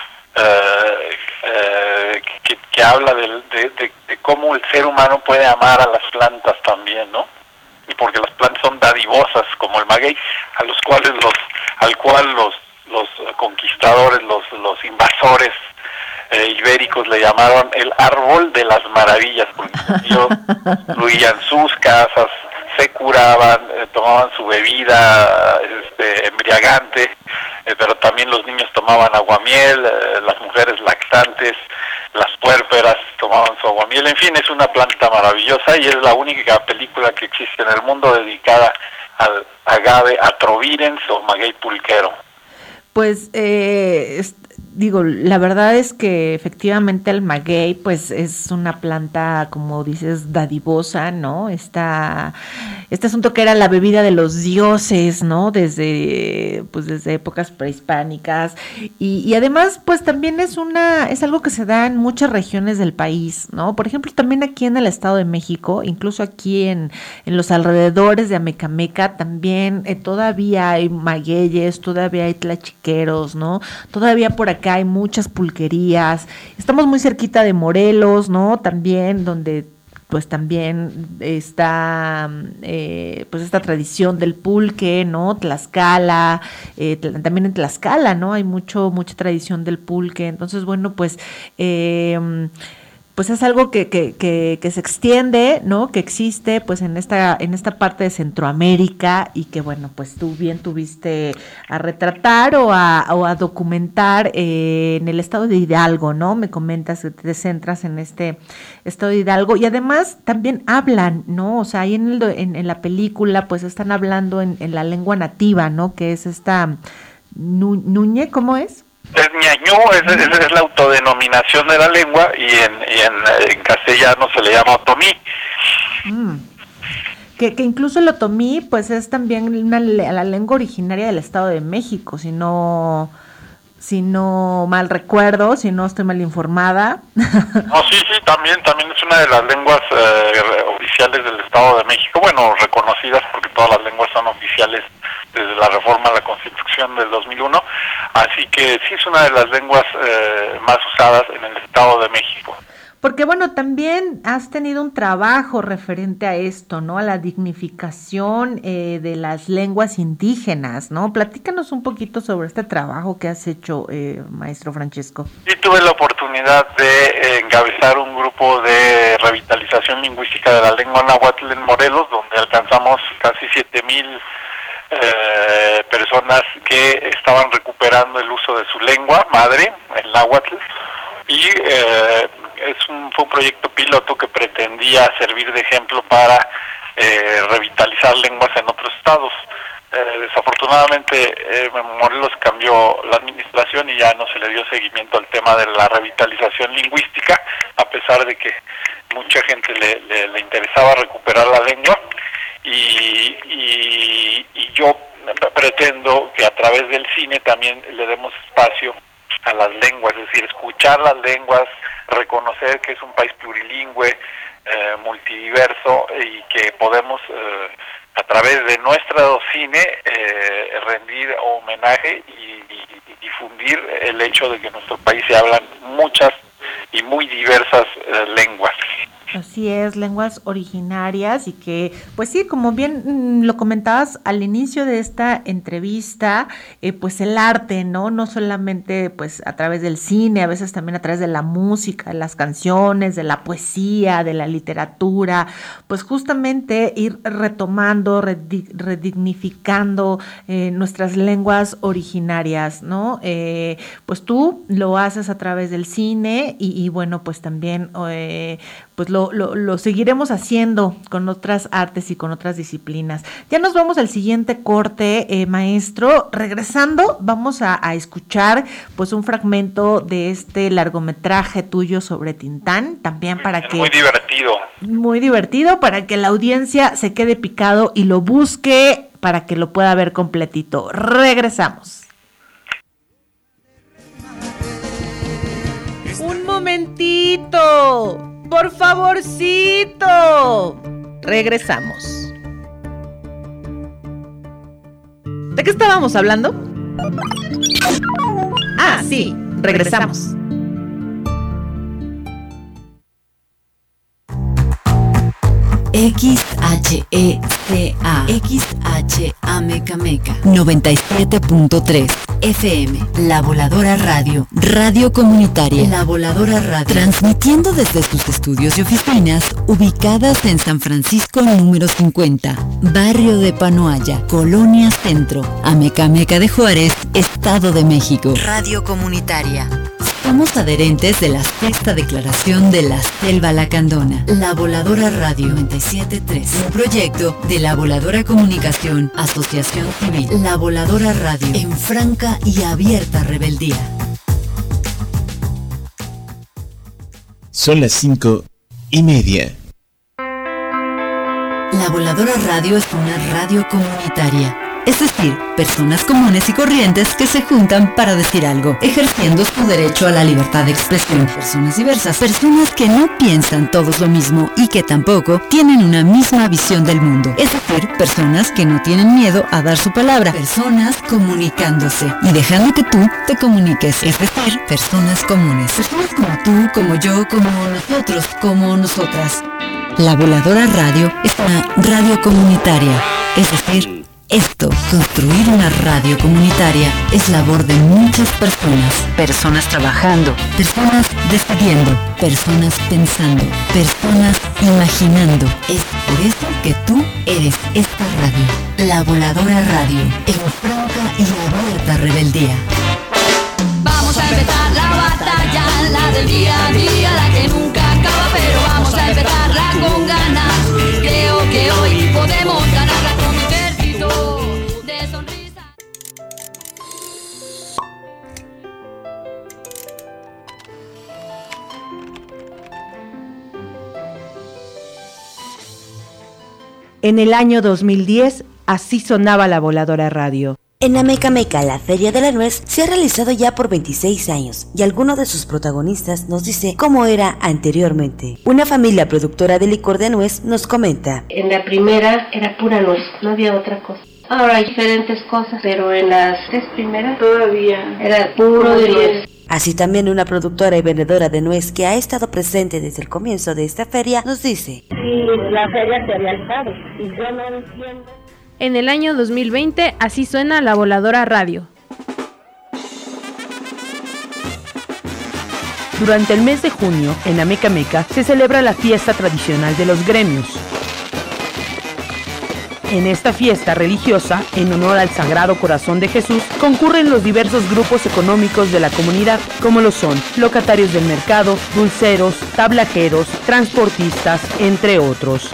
eh, eh, que, que habla de, de, de, de cómo el ser humano puede amar a las plantas también, ¿no? Y porque las plantas son dadivosas, como el maguey, a los cuales los, al cual los, los conquistadores, los, los invasores eh, ibéricos le llamaron el árbol de las maravillas, porque ellos construían sus casas, se curaban, eh, tomaban su bebida este, embriagante, eh, pero también los niños tomaban aguamiel, eh, las mujeres lactantes, las puérperas tomaban su aguamiel. En fin, es una planta maravillosa y es la única película que existe en el mundo dedicada al agave atrovirens o maguey pulquero. Pues eh, es, digo, la verdad es que efectivamente el maguey pues es una planta, como dices, dadivosa, ¿no? Esta, este asunto que era la bebida de los dioses, ¿no? Desde pues desde épocas prehispánicas y, y además pues también es una es algo que se da en muchas regiones del país, ¿no? Por ejemplo, también aquí en el Estado de México, incluso aquí en, en los alrededores de Amecameca también eh, todavía hay magueyes, todavía hay tlachiqueros, ¿no? Todavía por acá hay muchas pulquerías, estamos muy cerquita de Morelos, ¿no? También, donde pues también está eh, pues esta tradición del pulque, ¿no? Tlaxcala, eh, tl- también en Tlaxcala, ¿no? Hay mucho, mucha tradición del pulque, entonces bueno, pues eh, pues es algo que, que, que, que se extiende, ¿no? Que existe pues en esta, en esta parte de Centroamérica y que bueno, pues tú bien tuviste a retratar o a, o a documentar eh, en el estado de Hidalgo, ¿no? Me comentas que te centras en este estado de Hidalgo y además también hablan, ¿no? O sea, ahí en, el, en, en la película pues están hablando en, en la lengua nativa, ¿no? Que es esta nu, Nuñe, ¿cómo es? Es ñañú, es, es, es la autodenominación de la lengua y en, y en, en castellano se le llama otomí. Mm. Que, que incluso el otomí pues es también una, la lengua originaria del Estado de México, si no, si no mal recuerdo, si no estoy mal informada. No, sí, sí, también, también es una de las lenguas eh, oficiales del Estado de México, bueno, reconocidas porque todas las lenguas son oficiales desde la reforma a la Constitución del dos mil uno, así que sí es una de las lenguas eh, más usadas en el Estado de México. Porque bueno, también has tenido un trabajo referente a esto, ¿no? A la dignificación eh, de las lenguas indígenas, ¿no? Platícanos un poquito sobre este trabajo que has hecho, eh, maestro Francesco. Sí, tuve la oportunidad de eh, encabezar un grupo de revitalización lingüística de la lengua náhuatl en Morelos, donde alcanzamos casi siete mil Eh, personas que estaban recuperando el uso de su lengua madre, el náhuatl, y eh, es un, fue un proyecto piloto que pretendía servir de ejemplo para eh, revitalizar lenguas en otros estados. Eh, desafortunadamente eh, Morelos cambió la administración y ya no se le dio seguimiento al tema de la revitalización lingüística, a pesar de que mucha gente le, le, le interesaba recuperar la lengua. Y, y, y yo pretendo que a través del cine también le demos espacio a las lenguas, es decir, escuchar las lenguas, reconocer que es un país plurilingüe, eh, multidiverso y que podemos eh, a través de nuestro cine eh, rendir homenaje y, y, y difundir el hecho de que en nuestro país se hablan muchas y muy diversas eh, lenguas. Así es, lenguas originarias y que, pues sí, como bien mmm, lo comentabas al inicio de esta entrevista, eh, pues el arte, ¿no? No solamente pues a través del cine, a veces también a través de la música, de las canciones, de la poesía, de la literatura, pues justamente ir retomando, redi- redignificando eh, nuestras lenguas originarias, ¿no? Eh, pues tú lo haces a través del cine y, y bueno, pues también eh, pues lo Lo, lo seguiremos haciendo con otras artes y con otras disciplinas. Ya nos vamos al siguiente corte, eh, maestro. Regresando, vamos a, a escuchar pues un fragmento de este largometraje tuyo sobre Tintán, también para que... Muy divertido. Muy divertido, para que la audiencia se quede picado y lo busque para que lo pueda ver completito. Regresamos. Un momentito. Por favorcito. Regresamos. ¿De qué estábamos hablando? Ah, sí, regresamos. X H E C A X H A Mecameca noventa y siete punto tres F M, La Voladora Radio, radio comunitaria, La Voladora Radio, transmitiendo desde sus estudios y oficinas ubicadas en San Francisco número cincuenta, barrio de Panoaya, Colonia Centro, Amecameca de Juárez, Estado de México. Radio comunitaria. Somos adherentes de la sexta declaración de la Selva Lacandona. La Voladora Radio noventa y siete punto tres. Un proyecto de La Voladora Comunicación, Asociación Civil. La Voladora Radio, en franca y abierta rebeldía. Son las cinco y media. La Voladora Radio es una radio comunitaria. Es decir, personas comunes y corrientes que se juntan para decir algo, ejerciendo su derecho a la libertad de expresión. Personas diversas, personas que no piensan todos lo mismo y que tampoco tienen una misma visión del mundo. Es decir, personas que no tienen miedo a dar su palabra. Personas comunicándose y dejando que tú te comuniques. Es decir, personas comunes. Personas como tú, como yo, como nosotros, como nosotras. La Voladora Radio es una radio comunitaria. Es decir, Esto, construir una radio comunitaria, es labor de muchas personas. Personas trabajando, personas decidiendo, personas pensando, personas imaginando. Es por eso que tú eres esta radio, La Voladora Radio, en franca y abierta rebeldía. Vamos a empezar la batalla, la del día a día, la que nunca acaba, pero vamos a empezarla con ganas. Creo que hoy podemos ganarla con un ejército de sonrisas. En el año dos mil diez, así sonaba La Voladora Radio. En Amecameca, la Feria de la Nuez se ha realizado ya por veintiséis años y alguno de sus protagonistas nos dice cómo era anteriormente. Una familia productora de licor de nuez nos comenta. En la primera era pura nuez, no había otra cosa. Ahora hay diferentes cosas, pero en las tres primeras todavía era puro de nuez. Así también una productora y vendedora de nuez que ha estado presente desde el comienzo de esta feria nos dice. Sí, la feria se había alzado y yo no entiendo. En el año dos mil veinte, así suena La Voladora Radio. Durante el mes de junio, en Amecameca, se celebra la fiesta tradicional de los gremios. En esta fiesta religiosa, en honor al Sagrado Corazón de Jesús, concurren los diversos grupos económicos de la comunidad, como lo son locatarios del mercado, dulceros, tablajeros, transportistas, entre otros.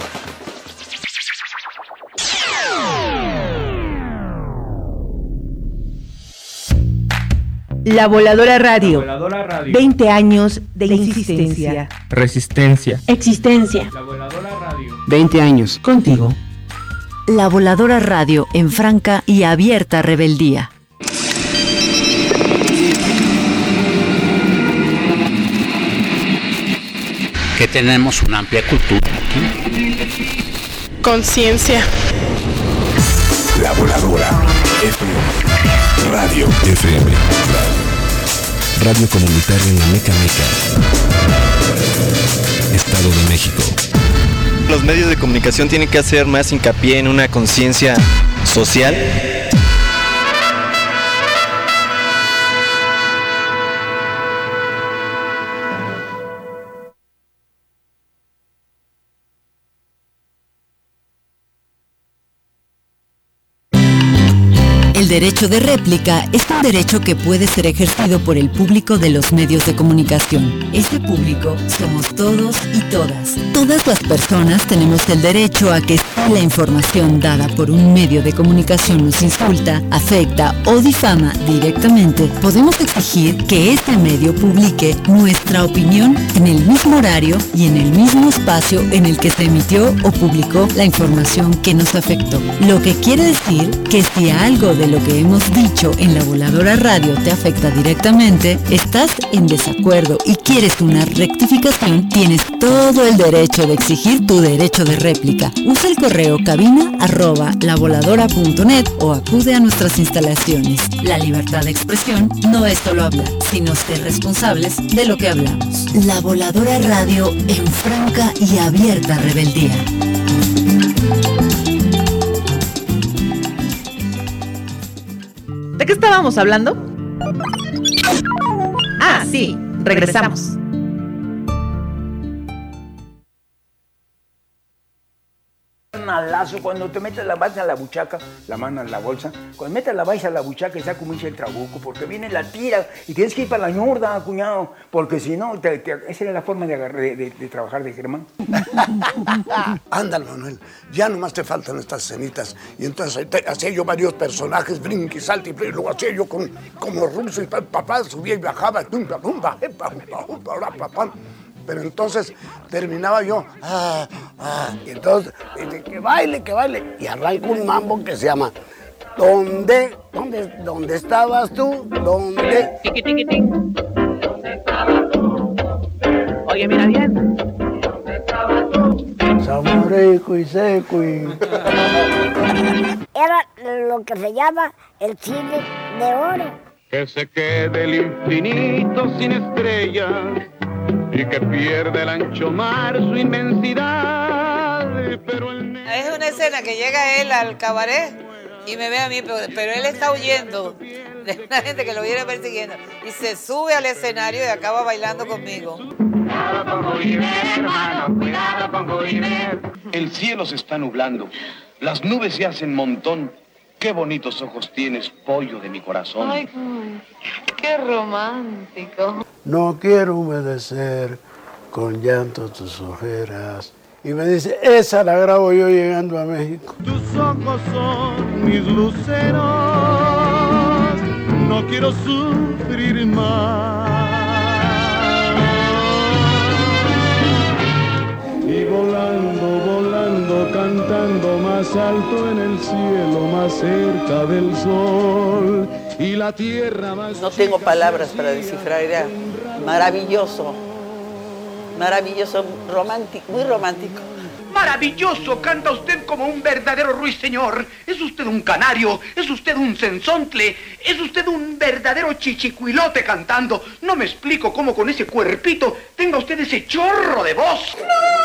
La Voladora Radio. La Voladora Radio. veinte años de, de insistencia. Resistencia. Existencia. La Voladora Radio. veinte años. Contigo. La Voladora Radio, en franca y abierta rebeldía. Que tenemos una amplia cultura aquí. Conciencia. La Voladora F M. Radio F M. Radio comunitaria en Amecameca, Estado de México. Los medios de comunicación tienen que hacer más hincapié en una conciencia social. El derecho de réplica es un derecho que puede ser ejercido por el público de los medios de comunicación. Ese público somos todos y todas. Todas las personas tenemos el derecho a que si la información dada por un medio de comunicación nos insulta, afecta o difama directamente, podemos exigir que este medio publique nuestra opinión en el mismo horario y en el mismo espacio en el que se emitió o publicó la información que nos afectó. Lo que quiere decir que si algo de lo que hemos dicho en La Voladora Radio te afecta directamente, estás en desacuerdo y quieres una rectificación, tienes todo el derecho de exigir tu derecho de réplica. Usa el correo cabina arroba lavoladora punto net o acude a nuestras instalaciones. La libertad de expresión no es solo hablar, sino ser responsables de lo que hablamos. La Voladora Radio, en franca y abierta rebeldía. ¿De qué estábamos hablando? Ah, sí, regresamos. Malazo, cuando te metes la bolsa a la buchaca, la mano en la bolsa, cuando metes la bolsa a la buchaca y saca un el trabuco, porque viene la tira y tienes que ir para la ñurda, cuñado, porque si no, te, te, esa era la forma de, agarrar, de, de, de trabajar de Germán. Ándale, Manuel, ya nomás te faltan estas escenitas. Y entonces te, hacía yo varios personajes, brinque, salte, y luego hacía yo con, como ruso y papá, subía y bajaba, tumba, tumba, epa, tumba, papá. Pero entonces terminaba yo, ah, ah, y entonces, que baile, que baile, y arranco un mambo que se llama ¿Dónde, dónde, dónde estabas tú? ¿Dónde? Tiqui, tiqui, tiqui. ¿Dónde estabas tú? Oye, mira bien. ¿Dónde estabas tú? Samoreco y seco y... Era lo que se llama el cine de oro. Que se quede el infinito sin estrellas y que pierde el ancho mar su inmensidad, pero el... Es una escena que llega él al cabaret y me ve a mí, pero, pero él está huyendo de una gente que lo viene persiguiendo y se sube al escenario y acaba bailando conmigo. Cuidado con Gulliver, hermano, cuidado con Gulliver. El cielo se está nublando, las nubes se hacen montón. Qué bonitos ojos tienes, pollo de mi corazón. Ay, qué romántico. No quiero humedecer con llanto tus ojeras. Y me dice, esa la grabo yo llegando a México. Tus ojos son mis luceros, no quiero sufrir más. Y volando, volando, cantando más alto en el cielo, más cerca del sol. Y la tierra más... No tengo palabras para descifrar, era maravilloso. Maravilloso, romántico, muy romántico. Maravilloso, canta usted como un verdadero ruiseñor. Es usted un canario, es usted un censontle, es usted un verdadero chichicuilote cantando. No me explico cómo con ese cuerpito tenga usted ese chorro de voz.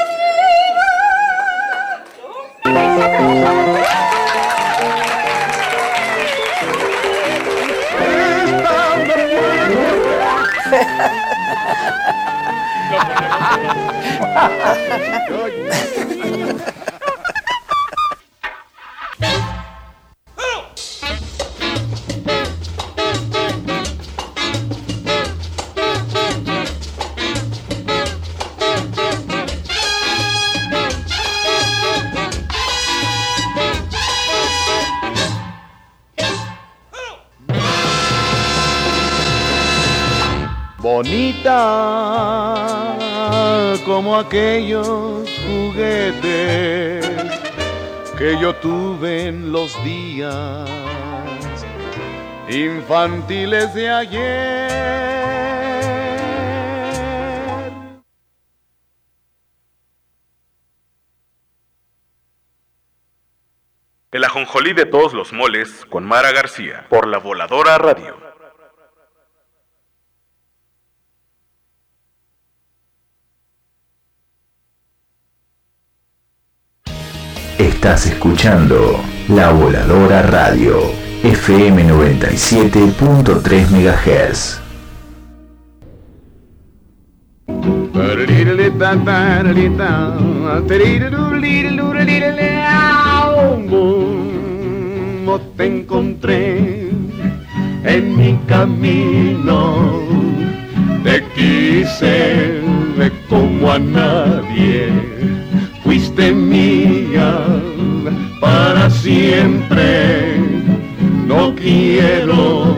Bonita como aquellos juguetes que yo tuve en los días infantiles de ayer. El ajonjolí de todos los moles con Mara García por La Voladora Radio. Estás escuchando La Voladora Radio, F M noventa y siete punto tres megahertz. No te encontré en mi camino, te quise como a nadie. Fuiste mía para siempre, no quiero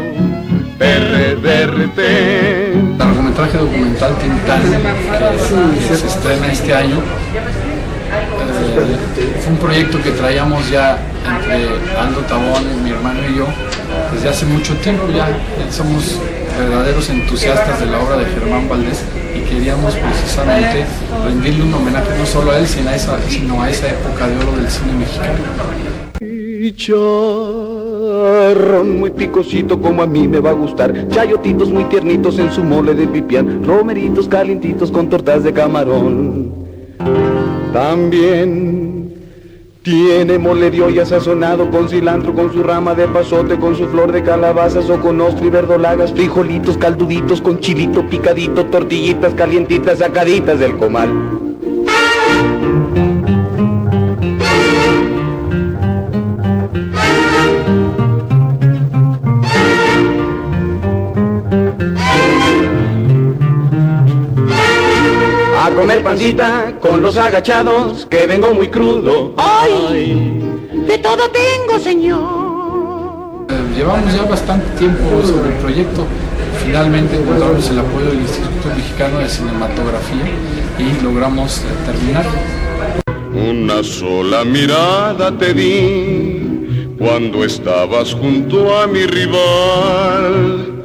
perderte. El largometraje documental Tintán, que se estrena este año, eh, fue un proyecto que traíamos ya entre Aldo Tabón, mi hermano y yo, desde hace mucho tiempo. Ya somos verdaderos entusiastas de la obra de Germán Valdés y queríamos precisamente rendirle un homenaje no solo a él, sino a esa, sino a esa época de oro del cine mexicano. Chicharrón muy picosito como a mí me va a gustar, chayotitos muy tiernitos en su mole de pipián, romeritos calientitos con tortas de camarón. También tiene mole de olla sazonado con cilantro, con su rama de pasote, con su flor de calabazas o con ostras y verdolagas, frijolitos calduditos con chilito picadito, tortillitas calientitas sacaditas del comal. A comer pancita con los agachados, que vengo muy crudo. ¡Ay! De todo tengo, señor. Eh, llevamos ya bastante tiempo sobre el proyecto. Finalmente encontramos el apoyo del Instituto Mexicano de Cinematografía y logramos eh, terminar. Una sola mirada te di cuando estabas junto a mi rival.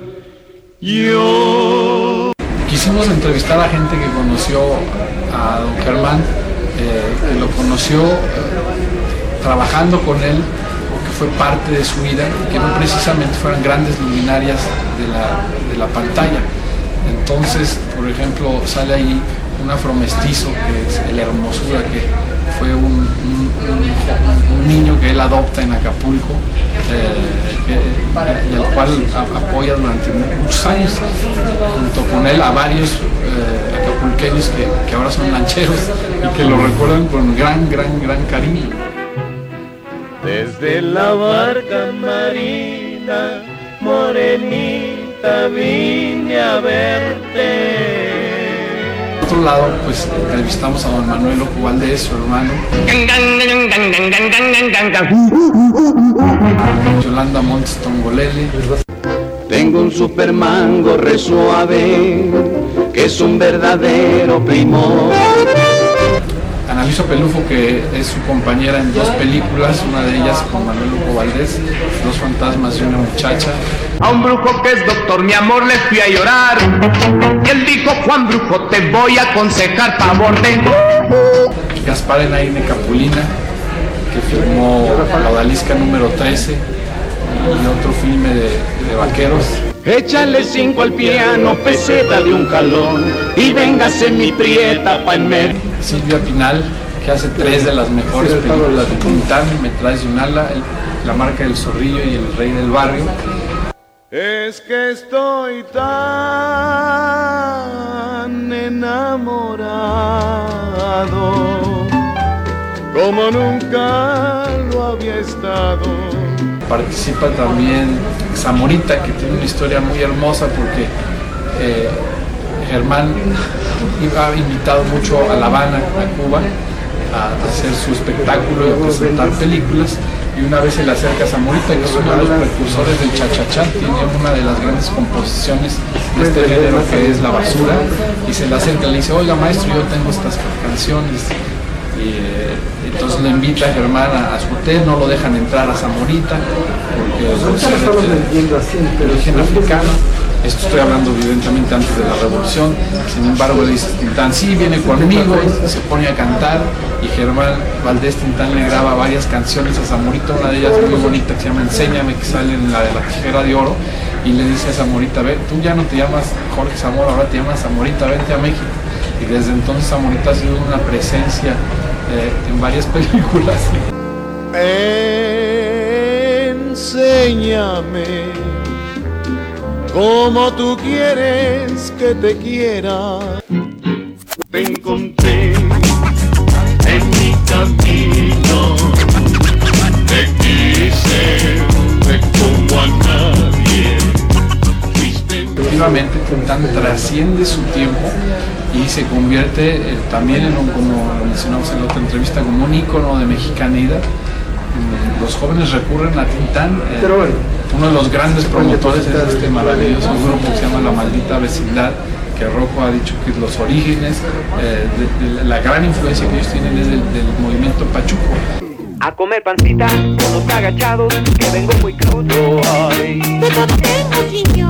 Yo... Quisimos entrevistar a gente que conoció a don Germán, eh, que lo conoció eh, trabajando con él, o que fue parte de su vida, y que no precisamente fueran grandes luminarias de la, de la pantalla. Entonces, por ejemplo, sale ahí un afromestizo, que es el Hermosura, que fue un, un, un, un niño que él adopta en Acapulco, eh, que, y al cual a, apoya durante muchos años, junto con él a varios eh, acapulqueños que, que ahora son lancheros y que lo recuerdan con gran, gran, gran cariño. Desde la barca marina, morenita, vine a verte. Por otro lado, pues entrevistamos a don Manuel Ojo Valdés, su hermano. Yolanda Montes Tongolele. Tengo un supermango re suave, que es un verdadero primor. Ana Luisa Pelufo, que es su compañera en dos películas, una de ellas con Manuel Ojo Valdés, Dos fantasmas y una muchacha. A un brujo que es doctor, mi amor, le fui a llorar. Y él dijo, Juan Brujo, te voy a aconsejar favor de... Gaspar Enaine Capulina, que filmó La Odalisca número trece y otro filme de, de vaqueros. Échale cinco al piano, peseta de un jalón, y véngase mi prieta pa' en medio. Silvia Pinal, que hace tres de las mejores películas de Tintán, Me traes de un ala, el, La marca del zorrillo y El rey del barrio. Es que estoy tan enamorado como nunca lo había estado. Participa también Zamorita, que tiene una historia muy hermosa porque eh, Germán iba invitado mucho a La Habana, a Cuba, a hacer su espectáculo y a presentar películas, y una vez se le acerca a Zamorita, que es uno de los precursores del cha-cha-cha, tiene una de las grandes composiciones de este género que es La Basura, y se le acerca y le dice, oiga maestro, yo tengo estas canciones. Y eh, entonces le invita a Germán a, a su hotel, no lo dejan entrar a Zamorita porque es de origen africano. Esto estoy hablando evidentemente antes de la revolución. Sin embargo le dice Tintán, sí, viene conmigo, se pone a cantar, y Germán Valdés Tintán le graba varias canciones a Zamorita, una de ellas muy bonita que se llama Enséñame, que sale en la de La Tijera de Oro, y le dice a Zamorita, ve, tú ya no te llamas Jorge Zamora, ahora te llamas Zamorita, vente a México. Y desde entonces Zamorita ha sido una presencia eh, en varias películas. Enséñame cómo tú quieres que te quiera. Te encontré en mi camino, te quise como a nadie. Efectivamente, Tintán trasciende su tiempo y se convierte eh, también en un, como lo mencionamos en la otra entrevista, como un ícono de mexicanidad. Mm, los jóvenes recurren a Tintán. Eh, uno de los grandes promotores es este maravilloso grupo que se llama La Maldita Vecindad, que Rocco ha dicho que los orígenes, eh, de, de la gran influencia que ellos tienen es del, del movimiento pachuco. A comer pancita, todos agachados, que vengo muy crudo. Ay. De todo tengo, señor.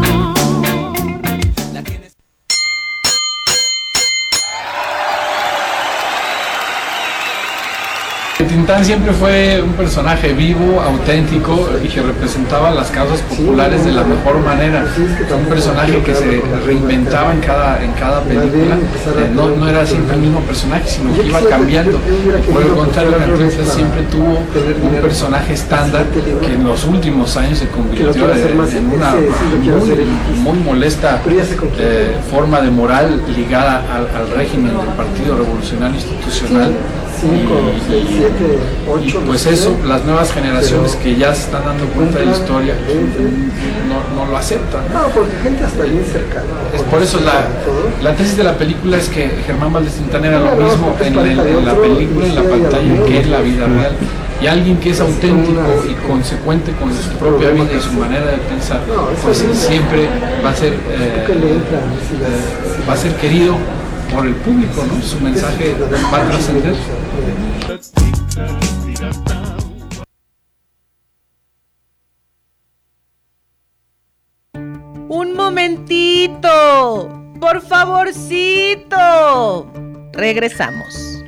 Tintán siempre fue un personaje vivo, auténtico y que representaba las causas populares de la mejor manera. Un personaje que se reinventaba en cada, en cada película, eh, no, no era siempre el mismo personaje, sino que iba cambiando. Por el contrario, Cantinflas siempre tuvo un personaje estándar que en los últimos años se convirtió en una muy, muy molesta eh, forma de moral ligada al, al régimen del Partido Revolucionario Institucional. Y, y, y pues eso, las nuevas generaciones que ya se están dando cuenta de la historia no, no lo aceptan. No, porque gente hasta bien cercana. Es por eso la, la tesis de la película es que Germán Valdés Tintán era lo mismo en, el, en la película, en la pantalla, que en la vida real. Y alguien que es auténtico y consecuente con su propia vida y su manera de pensar, pues siempre va a ser, eh, eh, va a ser querido por el público, ¿no? Su mensaje va a trascender. Un momentito, por favorcito. Regresamos.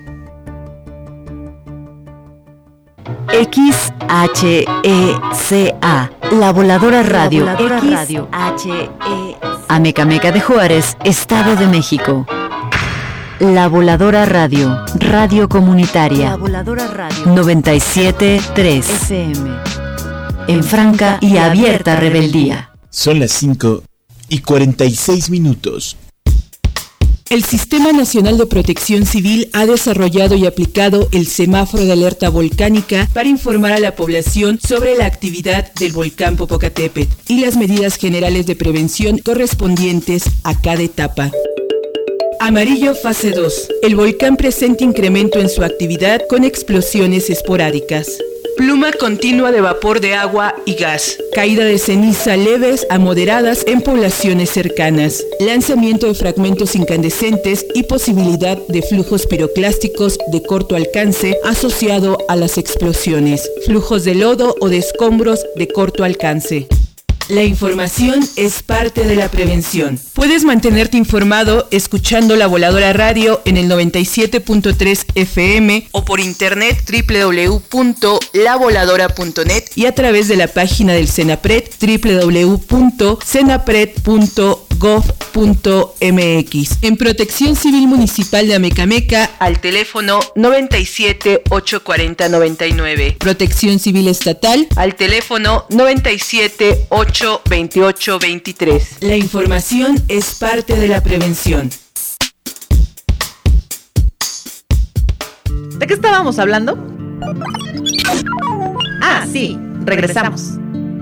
X H E C A, La Voladora Radio. La Voladora X Radio. H E C A. Amecameca de Juárez, Estado de México. La Voladora Radio, radio comunitaria. La Voladora Radio noventa y siete punto tres F M. En franca y abierta rebeldía. Son las cinco y cuarenta y seis minutos. El Sistema Nacional de Protección Civil ha desarrollado y aplicado el semáforo de alerta volcánica para informar a la población sobre la actividad del volcán Popocatépetl y las medidas generales de prevención correspondientes a cada etapa. Amarillo fase dos. El volcán presenta incremento en su actividad con explosiones esporádicas. Pluma continua de vapor de agua y gas. Caída de ceniza leves a moderadas en poblaciones cercanas. Lanzamiento de fragmentos incandescentes y posibilidad de flujos piroclásticos de corto alcance asociado a las explosiones. Flujos de lodo o de escombros de corto alcance. La información es parte de la prevención. Puedes mantenerte informado escuchando La Voladora Radio en el noventa y siete punto tres F M o por internet doble u doble u doble u punto la voladora punto net y a través de la página del CENAPRED doble u doble u doble u punto cenapred punto gov punto m x. En Protección Civil Municipal de Amecameca al teléfono noventa y siete, ochocientos cuarenta, noventa y nueve. Protección Civil Estatal al teléfono noventa y siete, ochocientos veintiocho, veintitrés. La información es parte de la prevención. ¿De qué estábamos hablando? Ah, sí, regresamos.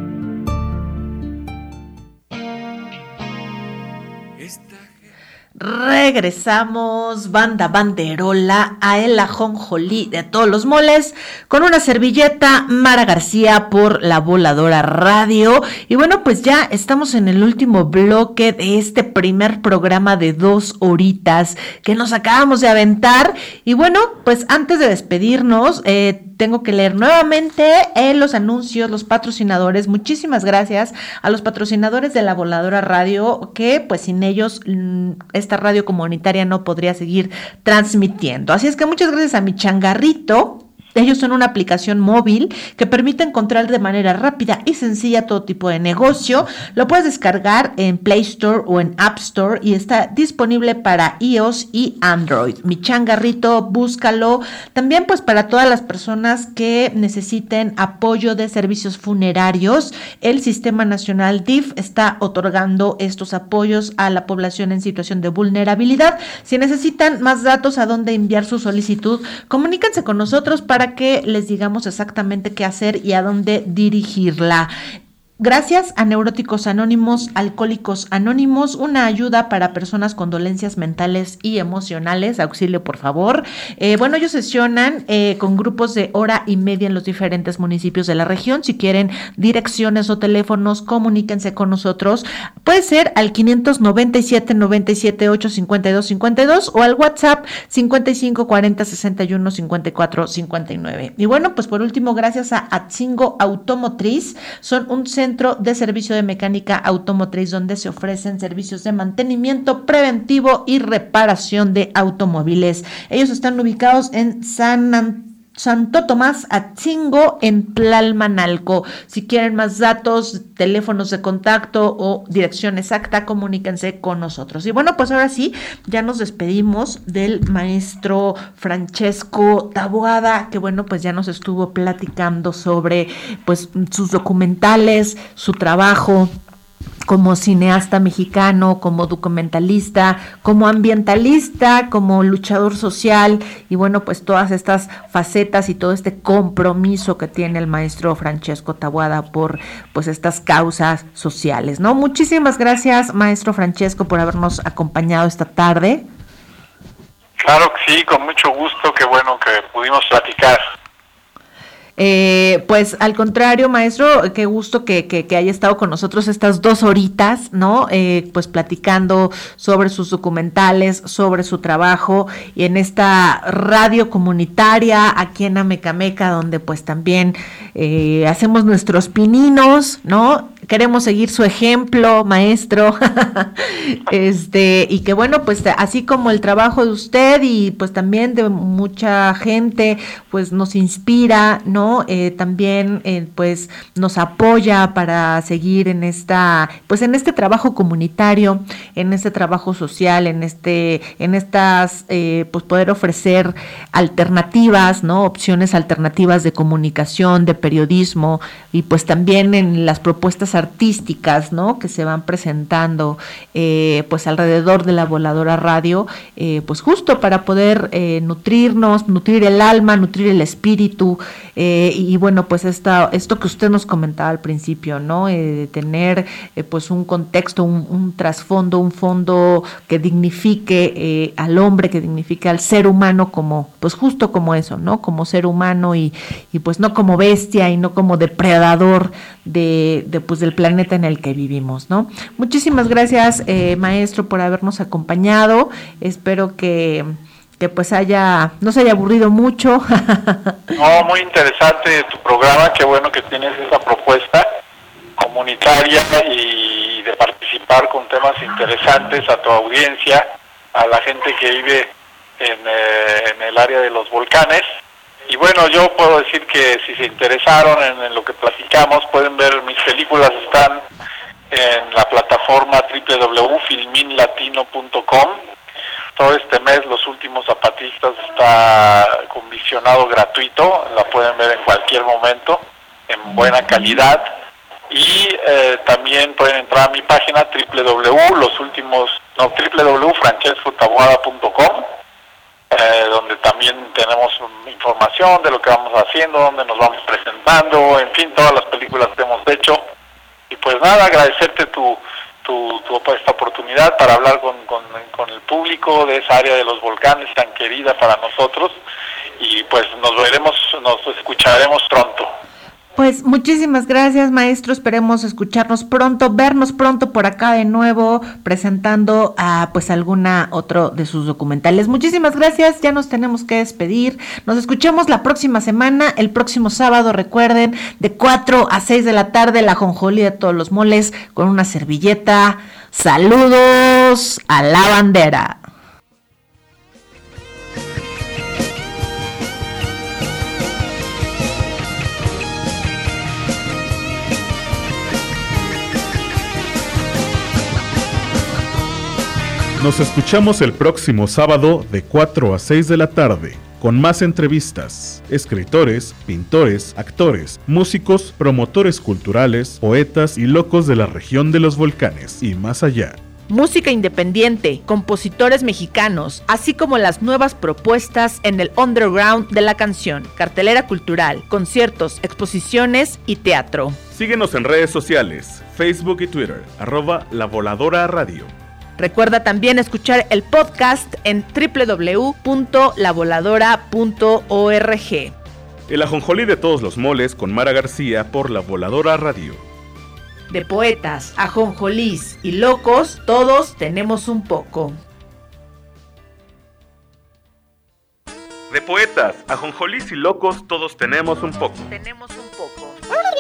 Regresamos, banda banderola, a el ajonjolí de todos los moles, con una servilleta, Mara García por La Voladora Radio. Y bueno, pues ya estamos en el último bloque de este primer programa de dos horitas que nos acabamos de aventar. Y bueno, pues antes de despedirnos, eh, tengo que leer nuevamente eh, los anuncios, los patrocinadores. Muchísimas gracias a los patrocinadores de La Voladora Radio, que pues sin ellos mmm, esta radio comunitaria no podría seguir transmitiendo. Así es que muchas gracias a mi changarrito. Ellos son una aplicación móvil que permite encontrar de manera rápida y sencilla todo tipo de negocio. Lo puedes descargar en Play Store o en App Store y está disponible para iOS y Android. Mi changarrito, búscalo. También pues para todas las personas que necesiten apoyo de servicios funerarios, el Sistema Nacional D I F está otorgando estos apoyos a la población en situación de vulnerabilidad. Si necesitan más datos a dónde enviar su solicitud, comuníquense con nosotros para que les digamos exactamente qué hacer y a dónde dirigirla. Gracias a Neuróticos Anónimos, Alcohólicos Anónimos, una ayuda para personas con dolencias mentales y emocionales. Auxilio, por favor. Eh, bueno, ellos sesionan eh, con grupos de hora y media en los diferentes municipios de la región. Si quieren direcciones o teléfonos, comuníquense con nosotros. Puede ser al quinientos noventa y siete, noventa y siete, ocho, cincuenta y dos, cincuenta y dos o al WhatsApp cincuenta y cinco, cuarenta, sesenta y uno, cincuenta y cuatro, cincuenta y nueve. Y bueno, pues por último, gracias a Atzingo Automotriz. Son un centro Centro de Servicio de Mecánica Automotriz donde se ofrecen servicios de mantenimiento preventivo y reparación de automóviles. Ellos están ubicados en San Antonio, Santo Tomás Atzingo, en Tlalmanalco. Si quieren más datos, teléfonos de contacto o dirección exacta, comuníquense con nosotros. Y bueno, pues ahora sí, ya nos despedimos del maestro Francesco Taboada, que bueno, pues ya nos estuvo platicando sobre pues sus documentales, su trabajo como cineasta mexicano, como documentalista, como ambientalista, como luchador social y bueno, pues todas estas facetas y todo este compromiso que tiene el maestro Francesco Taboada por pues estas causas sociales, ¿no? Muchísimas gracias, maestro Francesco, por habernos acompañado esta tarde. Claro que sí, con mucho gusto, qué bueno que pudimos platicar. Eh, pues al contrario, maestro, qué gusto que, que, que haya estado con nosotros estas dos horitas, ¿no? Eh, pues platicando sobre sus documentales, sobre su trabajo y en esta radio comunitaria aquí en Amecameca, donde pues también eh, hacemos nuestros pininos, ¿no? queremos seguir su ejemplo, maestro, este, y que bueno, pues así como el trabajo de usted y pues también de mucha gente, pues nos inspira, ¿no? Eh, también eh, pues nos apoya para seguir en esta, pues en este trabajo comunitario, en este trabajo social, en este, en estas, eh, pues poder ofrecer alternativas, ¿no? Opciones alternativas de comunicación, de periodismo, y pues también en las propuestas artísticas, ¿no? Que se van presentando, eh, pues alrededor de la Voladora Radio, eh, pues justo para poder eh, nutrirnos, nutrir el alma, nutrir el espíritu, eh, y, y bueno, pues esta, esto que usted nos comentaba al principio, ¿no? Eh, de tener eh, pues un contexto, un, un trasfondo, un fondo que dignifique eh, al hombre, que dignifique al ser humano como, pues justo como eso, ¿no? Como ser humano y, y pues no como bestia y no como depredador de, de pues del planeta en el que vivimos, ¿no? Muchísimas gracias, eh, maestro, por habernos acompañado. Espero que que pues haya, no se haya aburrido mucho. No, muy interesante tu programa, qué bueno que tienes esa propuesta comunitaria y de participar con temas interesantes a tu audiencia, a la gente que vive en, eh, en el área de los volcanes. Y bueno, yo puedo decir que si se interesaron en, en lo que platicamos, pueden ver mis películas, están en la plataforma doble u doble u doble u punto filmin latino punto com. Todo este mes Los Últimos Zapatistas está con visionado gratuito, la pueden ver en cualquier momento, en buena calidad. Y eh, también pueden entrar a mi página doble u doble u doble u punto los últimos no doble u doble u doble u punto francesco taboada punto com, eh, donde también tenemos información de lo que vamos haciendo, donde nos vamos presentando, en fin, todas las películas que hemos hecho. Y pues nada, agradecerte tu tu, tu esta oportunidad para hablar con, con, con el público de esa área de los volcanes tan querida para nosotros, y pues nos veremos, nos escucharemos pronto. Pues muchísimas gracias, maestro, esperemos escucharnos pronto, vernos pronto por acá de nuevo, presentando a pues alguna otro de sus documentales. Muchísimas gracias, ya nos tenemos que despedir, nos escuchamos la próxima semana, el próximo sábado, recuerden, de cuatro a seis de la tarde, la Ajonjolí de todos los moles, con una servilleta. Saludos a la bandera. Nos escuchamos el próximo sábado de cuatro a seis de la tarde, con más entrevistas, escritores, pintores, actores, músicos, promotores culturales, poetas y locos de la región de los volcanes y más allá. Música independiente, compositores mexicanos, así como las nuevas propuestas en el underground de la canción, cartelera cultural, conciertos, exposiciones y teatro. Síguenos en redes sociales, Facebook y Twitter, arroba La Voladora Radio. Recuerda también escuchar el podcast en doble u doble u doble u punto la voladora punto org. El Ajonjolí de todos los moles con Mara García por La Voladora Radio. De poetas, ajonjolís y locos, todos tenemos un poco. De poetas, ajonjolís y locos, todos tenemos un poco. Tenemos un poco.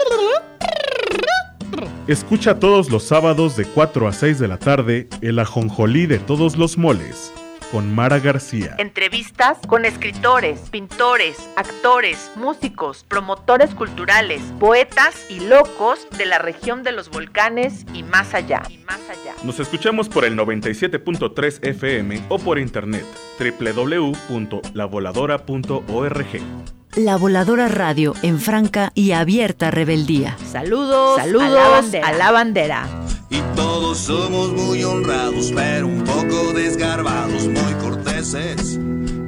Escucha todos los sábados de cuatro a seis de la tarde El Ajonjolí de todos los moles con Mara García. Entrevistas con escritores, pintores, actores, músicos, promotores culturales, poetas y locos de la región de los volcanes y más allá. Y más allá. Nos escuchamos por el noventa y siete punto tres F M o por internet doble u doble u doble u punto la voladora punto org. La Voladora Radio en franca y abierta rebeldía. Saludos, saludos a la bandera. A la bandera. Y todos somos muy honrados, pero un poco desgarbados, muy corteses